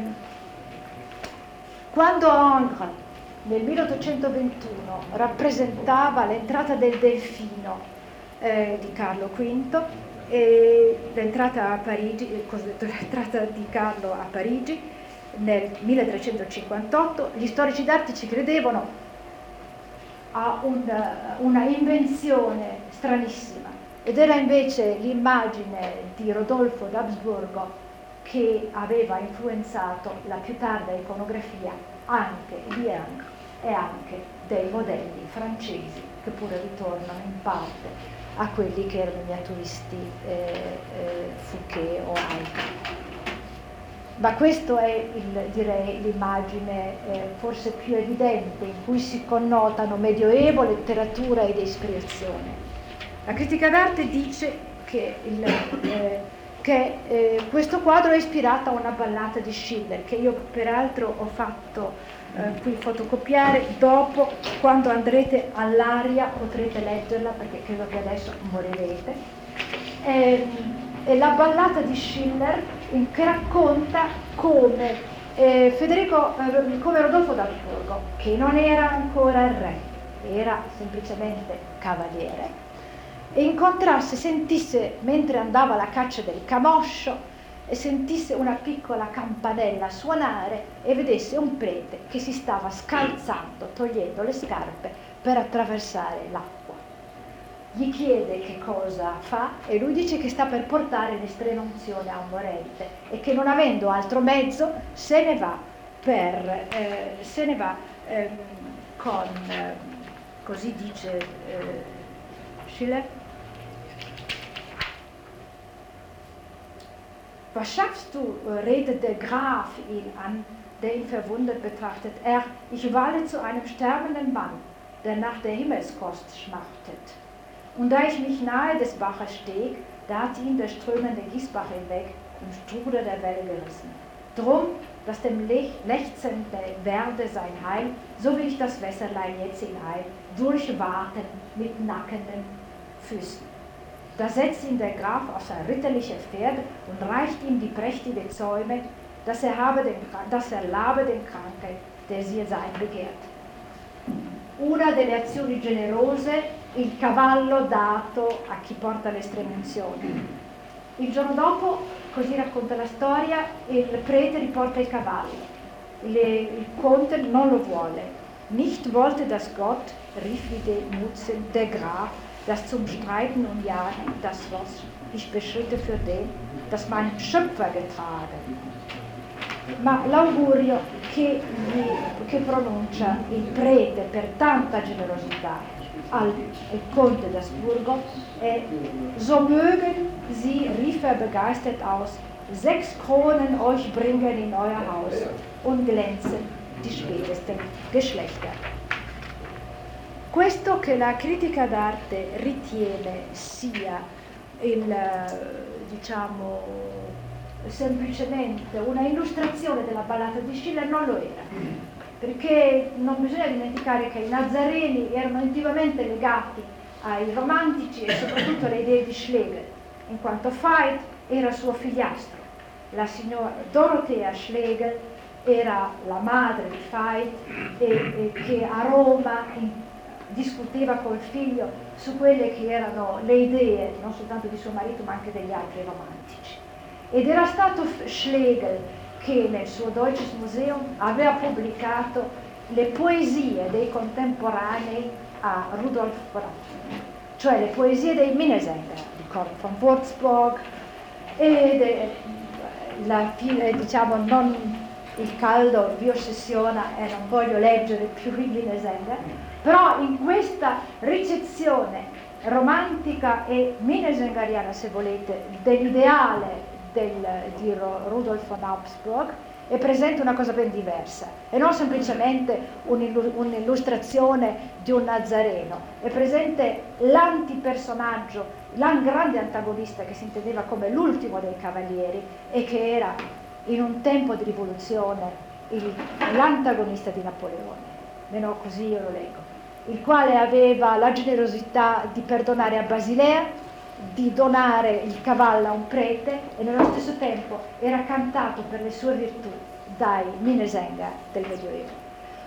quando Ingres nel milleottocentoventuno rappresentava l'entrata del Delfino eh, di Carlo V, e l'entrata a Parigi, il cosiddetto l'entrata di Carlo a Parigi nel milletrecentocinquantotto, gli storici d'arte ci credevano a un, una invenzione stranissima, ed era invece l'immagine di Rodolfo d'Habsburgo che aveva influenzato la più tarda iconografia anche di Ingres e anche dei modelli francesi, che pure ritornano in parte a quelli che erano i miniaturisti eh, eh, Fouquet o altri. Ma questa è, il, direi, l'immagine eh, forse più evidente in cui si connotano Medioevo, letteratura ed ispirazione. La critica d'arte dice che, il, eh, che eh, questo quadro è ispirato a una ballata di Schiller, che io peraltro ho fatto Eh, qui fotocopiare, dopo, quando andrete all'aria potrete leggerla, perché credo che adesso morirete. Eh, è la ballata di Schiller in, che racconta come eh, Federico, eh, come Rodolfo d'Habsburgo, che non era ancora il re, era semplicemente cavaliere, e incontrasse, sentisse mentre andava alla caccia del camoscio, e sentisse una piccola campanella suonare e vedesse un prete che si stava scalzando, togliendo le scarpe per attraversare l'acqua. Gli chiede che cosa fa e lui dice che sta per portare l'estrema unzione a un morente e che, non avendo altro mezzo, se ne va per eh, se ne va eh, con eh, così dice eh, Schiller. Was schaffst du, redet der Graf ihn an, der ihn verwundert betrachtet. Er, ich walle zu einem sterbenden Mann, der nach der Himmelskost schmachtet. Und da ich mich nahe des Baches steg, da hat ihn der strömende Gießbach hinweg im Strudel der Welle gerissen. Drum, dass dem Lechzende werde sein Heil, so will ich das Wässerlein jetzt in Heil durchwaten mit nackenden Füßen. Da setzt ihn der Graf auf sein ritterliches Pferd und reicht ihm die prächtige Zäume, dass er, habe den, dass er labe den Kranken, der sie sein begehrt. Una delle azioni generose, il cavallo dato a chi porta l'estrema unzione. Il giorno dopo, così racconta la storia, il prete riporta il cavallo. Le, il conte non lo vuole. Nicht wollte das Gott, rief wie der Mutzen, der Graf, das zum Streiten und Jagen das Ross ich beschritte für den, das meinen Schöpfer getragen. Ma l'augurio che, che pronuncia il prete per tanta generosità al, al Conte d'Habsburgo è: So mögen sie, rief er begeistert aus, sechs Kronen euch bringen in euer Haus und glänzen die spätesten Geschlechter. Questo che la critica d'arte ritiene sia il, diciamo, semplicemente una illustrazione della ballata di Schiller non lo era, perché non bisogna dimenticare che i Nazareni erano intimamente legati ai romantici e soprattutto alle idee di Schlegel, in quanto Veit era suo figliastro. La signora Dorothea Schlegel era la madre di Veit e, e che a Roma in, discuteva col figlio su quelle che erano le idee non soltanto di suo marito ma anche degli altri romantici. Ed era stato Schlegel che nel suo Deutsches Museum aveva pubblicato le poesie dei contemporanei a Rudolf von Habsburg, cioè le poesie dei Minnesänger, di Kurt von Würzburg, e de, la, diciamo non il caldo vi ossessiona e non voglio leggere più i Minnesänger, però in questa ricezione romantica e minnesengeriana, se volete, dell'ideale del, di Rudolf von Habsburg è presente una cosa ben diversa e non semplicemente un'illustrazione di un Nazareno, è presente l'antipersonaggio, il grande antagonista che si intendeva come l'ultimo dei cavalieri e che era in un tempo di rivoluzione il, l'antagonista di Napoleone, meno così io lo leggo, il quale aveva la generosità di perdonare a Basilea, di donare il cavallo a un prete e nello stesso tempo era cantato per le sue virtù dai Minnesänger del Medioevo.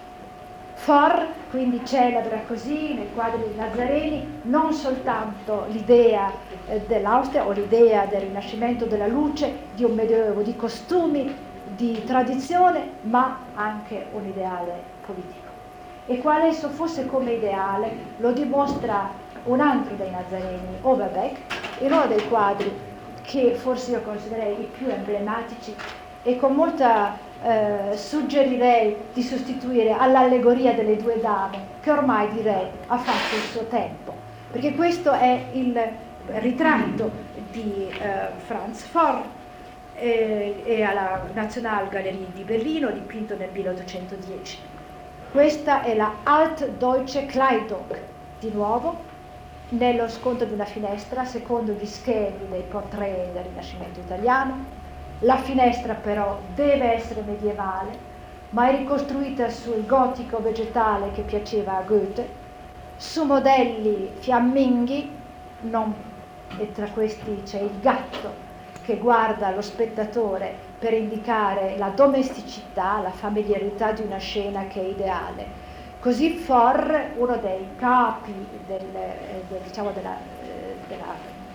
For quindi celebra così nei quadri dei Nazareni non soltanto l'idea eh, dell'Austria o l'idea del rinascimento della luce, di un Medioevo di costumi, di tradizione, ma anche un ideale politico. E quale esso fosse come ideale lo dimostra un altro dei Nazareni, Overbeck, in uno dei quadri che forse io considererei i più emblematici e con molta eh, suggerirei di sostituire all'allegoria delle due dame, che ormai direi ha fatto il suo tempo, perché questo è il ritratto di eh, Franz Forr eh, e alla Nationalgalerie di Berlino, dipinto nel milleottocentodieci. Questa è la Altdeutsche Kleidung, di nuovo nello sconto di una finestra secondo gli schemi dei portrait del Rinascimento italiano. La finestra però deve essere medievale, ma è ricostruita sul gotico vegetale che piaceva a Goethe, su modelli fiamminghi, non, e tra questi c'è il gatto che guarda lo spettatore per indicare la domesticità, la familiarità di una scena che è ideale. Così Forr, uno dei capi del, del, diciamo della, della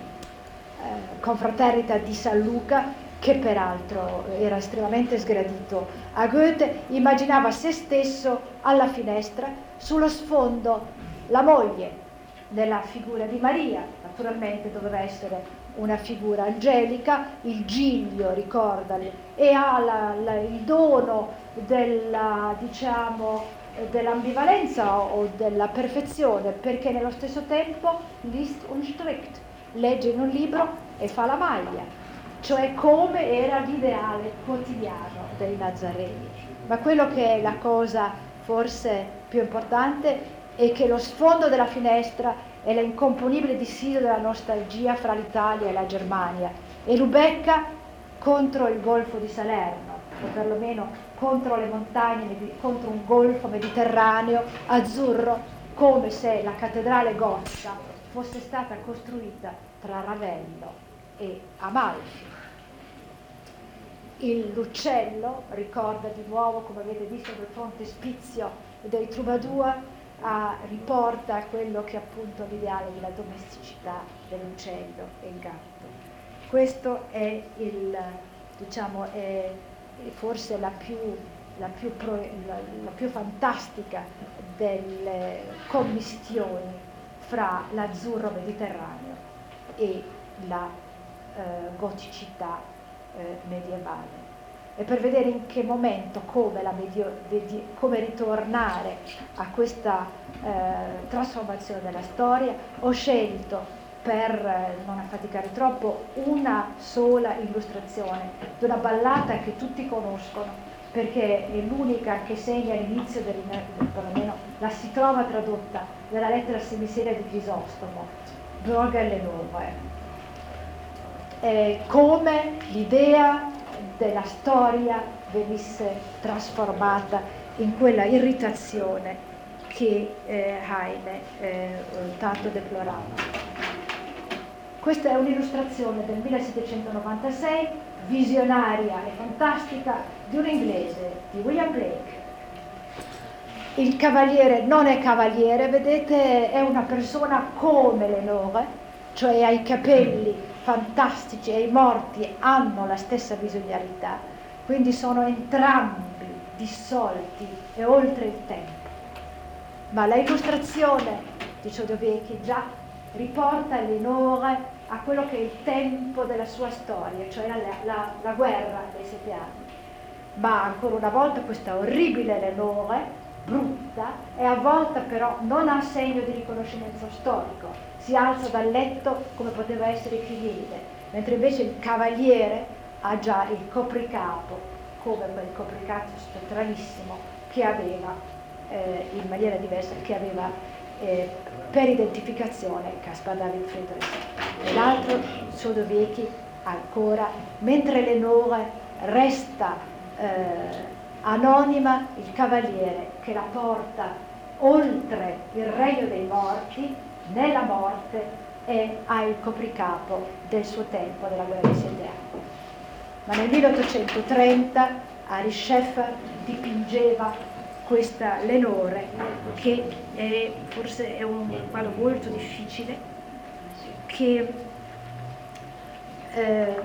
eh, confraternita di San Luca, che peraltro era estremamente sgradito a Goethe, immaginava se stesso alla finestra, sullo sfondo la moglie, nella figura di Maria, naturalmente doveva essere una figura angelica, il giglio, ricordali, e ha la, la, il dono della, diciamo, dell'ambivalenza o della perfezione, perché nello stesso tempo liest und strickt, legge in un libro e fa la maglia, cioè come era l'ideale quotidiano dei Nazareni. Ma quello che è la cosa forse più importante è che lo sfondo della finestra è l'incomponibile dissidio della nostalgia fra l'Italia e la Germania e Lubecca contro il golfo di Salerno, o perlomeno contro le montagne, contro un golfo mediterraneo azzurro, come se la cattedrale gotica fosse stata costruita tra Ravello e Amalfi. L'uccello ricorda di nuovo, come avete visto nel frontespizio dei Troubadour, a, riporta quello che è appunto l'ideale della domesticità dell'uccello e il gatto. Questo è il, diciamo, è forse la più, la più, pro, la, la più fantastica delle commistioni fra l'azzurro mediterraneo e la eh, goticità eh, medievale. E per vedere in che momento, come, la medio, di, come ritornare a questa eh, trasformazione della storia, ho scelto per non affaticare troppo, una sola illustrazione di una ballata che tutti conoscono, perché è l'unica che segna l'inizio del, perlomeno la si trova tradotta nella lettera semiseria di Crisostomo, Bürger Lenore, eh, come l'idea della storia venisse trasformata in quella irritazione che eh, Heine eh, tanto deplorava. Questa è un'illustrazione del millesettecentonovantasei, visionaria e fantastica, di un inglese, di William Blake. Il cavaliere non è cavaliere, vedete, è una persona come Lenore, cioè ha i capelli fantastici e i morti hanno la stessa visionialità, quindi sono entrambi dissolti e oltre il tempo. Ma la illustrazione di Chodowiecki già riporta Lenore a quello che è il tempo della sua storia, cioè la, la, la guerra dei sette anni. Ma ancora una volta questa orribile Lenore, brutta, e a volte però non ha segno di riconoscimento storico, si alza dal letto come poteva essere Filide, mentre invece il cavaliere ha già il copricapo, come quel copricapo spettralissimo che aveva eh, in maniera diversa, che aveva eh, per identificazione Caspar David Friedrich. E l'altro, Chodowiecki, ancora, mentre Lenore resta eh, anonima, il cavaliere che la porta oltre il regno dei morti, nella morte, e ha il copricapo del suo tempo, della guerra dei sette anni. Ma nel milleottocentotrenta Ari Scheffer dipingeva questa Lenore, che è, forse è un quadro molto difficile, che eh,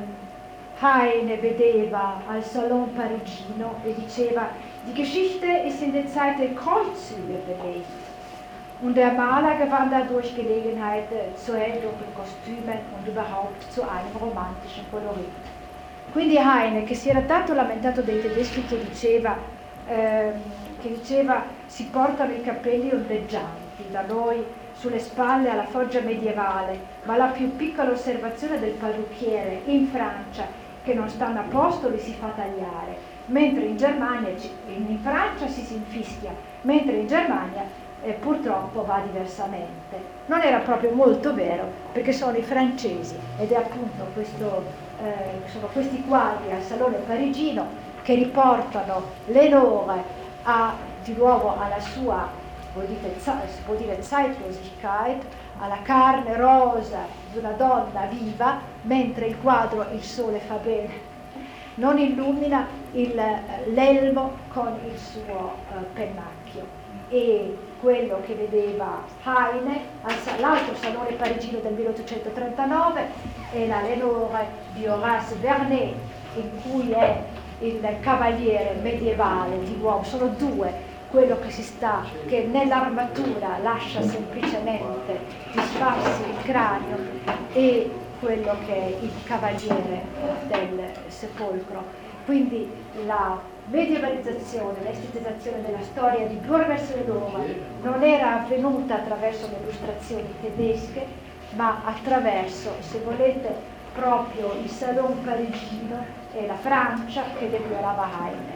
Heine vedeva al Salon parigino e diceva: Die Geschichte ist in den Zeit der Kreuzzüge belegt. Und der Maler gewann dadurch Gelegenheit zu helldunklen Kostümen und überhaupt zu einem romantischen Kolorit. Quindi Heine, che si era tanto lamentato dei tedeschi che diceva, eh, che diceva si portano i capelli ondeggianti, da noi sulle spalle alla foggia medievale, ma la più piccola osservazione del parrucchiere in Francia che non stanno a posto li si fa tagliare, mentre in Germania, in Francia si si infischia, mentre in Germania eh, purtroppo va diversamente. Non era proprio molto vero, perché sono i francesi ed è appunto questo, eh, sono questi quadri al Salone parigino che riportano Lenore a, di nuovo alla sua, vuol dire, si può dire Zeitlosigkeit, alla carne rosa di una donna viva, mentre il quadro Il sole fa bene non illumina il, l'elmo con il suo uh, pennacchio. E quello che vedeva Heine all'altro Salone parigino del milleottocentotrentanove è la Lenore di Horace Vernet, in cui è il cavaliere medievale di nuovo, sono due, quello che si sta, che nell'armatura lascia semplicemente disfarsi il cranio, e quello che è il cavaliere del sepolcro. Quindi la medievalizzazione, l'estetizzazione della storia di Bürger Lenore non era avvenuta attraverso le illustrazioni tedesche, ma attraverso, se volete, proprio il Salon parigino e la Francia che deplorava Heine.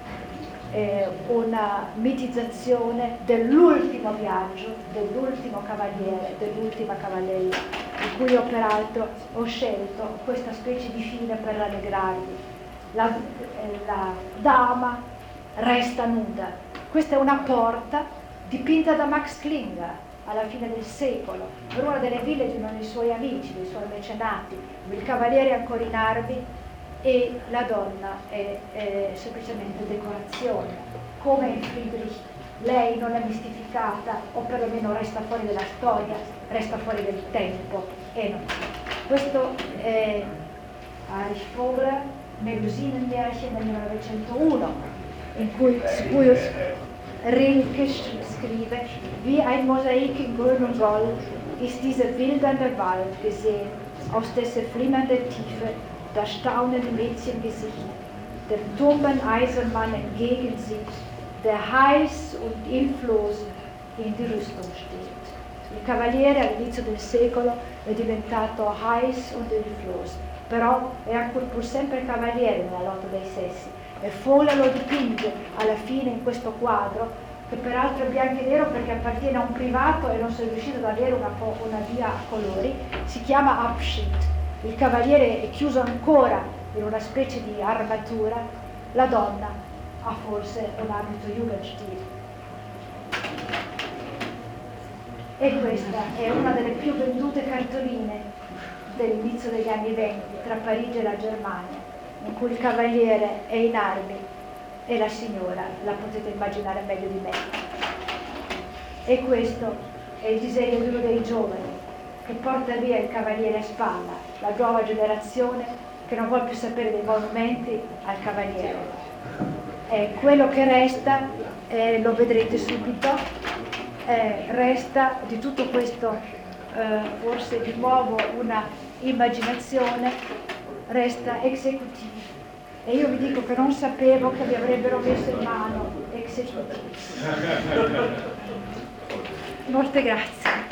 Eh, una mitizzazione dell'ultimo viaggio, dell'ultimo cavaliere, dell'ultima cavalletta, di cui io peraltro ho scelto questa specie di fine per rallegrarvi. La, eh, la dama resta nuda. Questa è una porta dipinta da Max Klinger alla fine del secolo, per una delle ville di uno dei suoi amici, dei suoi mecenati. Il cavaliere è ancora in armi e la donna è, è semplicemente decorazione. Come in Friedrich, lei non è mistificata, o perlomeno resta fuori dalla storia, resta fuori del tempo. E non. Questo è Erich Vogler, Melusinenmärchen del millenovecentouno, in cui, su cui Rilke scrive: Wie ein Mosaik in grün und gold ist dieser wildernde Wald gesehen, aus dessen flimmernde Tiefe das staunende Mädchengesicht dem tumben Eisenmann entgegensieht, der heiß und hilflos in die Rüstung steht. Il cavaliere all'inizio del secolo è diventato Heiß und Hilflos, però è ancora pur sempre cavaliere nella lotta dei sessi, e Fowler lo dipinge alla fine in questo quadro, che peraltro è bianco e nero perché appartiene a un privato e non si è riuscito ad avere una, una via a colori. Si chiama Abschied. Il cavaliere è chiuso ancora in una specie di armatura, la donna ha forse un abito Jugendstil. E questa è una delle più vendute cartoline dell'inizio degli anni venti tra Parigi e la Germania, in cui il cavaliere è in armi e la signora la potete immaginare meglio di me. E questo è il disegno di uno dei giovani che porta via il cavaliere a spalla, la nuova generazione che non vuole più sapere dei monumenti al cavaliere. E quello che resta, eh, lo vedrete subito, eh, resta di tutto questo, eh, forse di nuovo una immaginazione, resta Executive. E io vi dico che non sapevo che mi avrebbero messo in mano Executive. Molte grazie.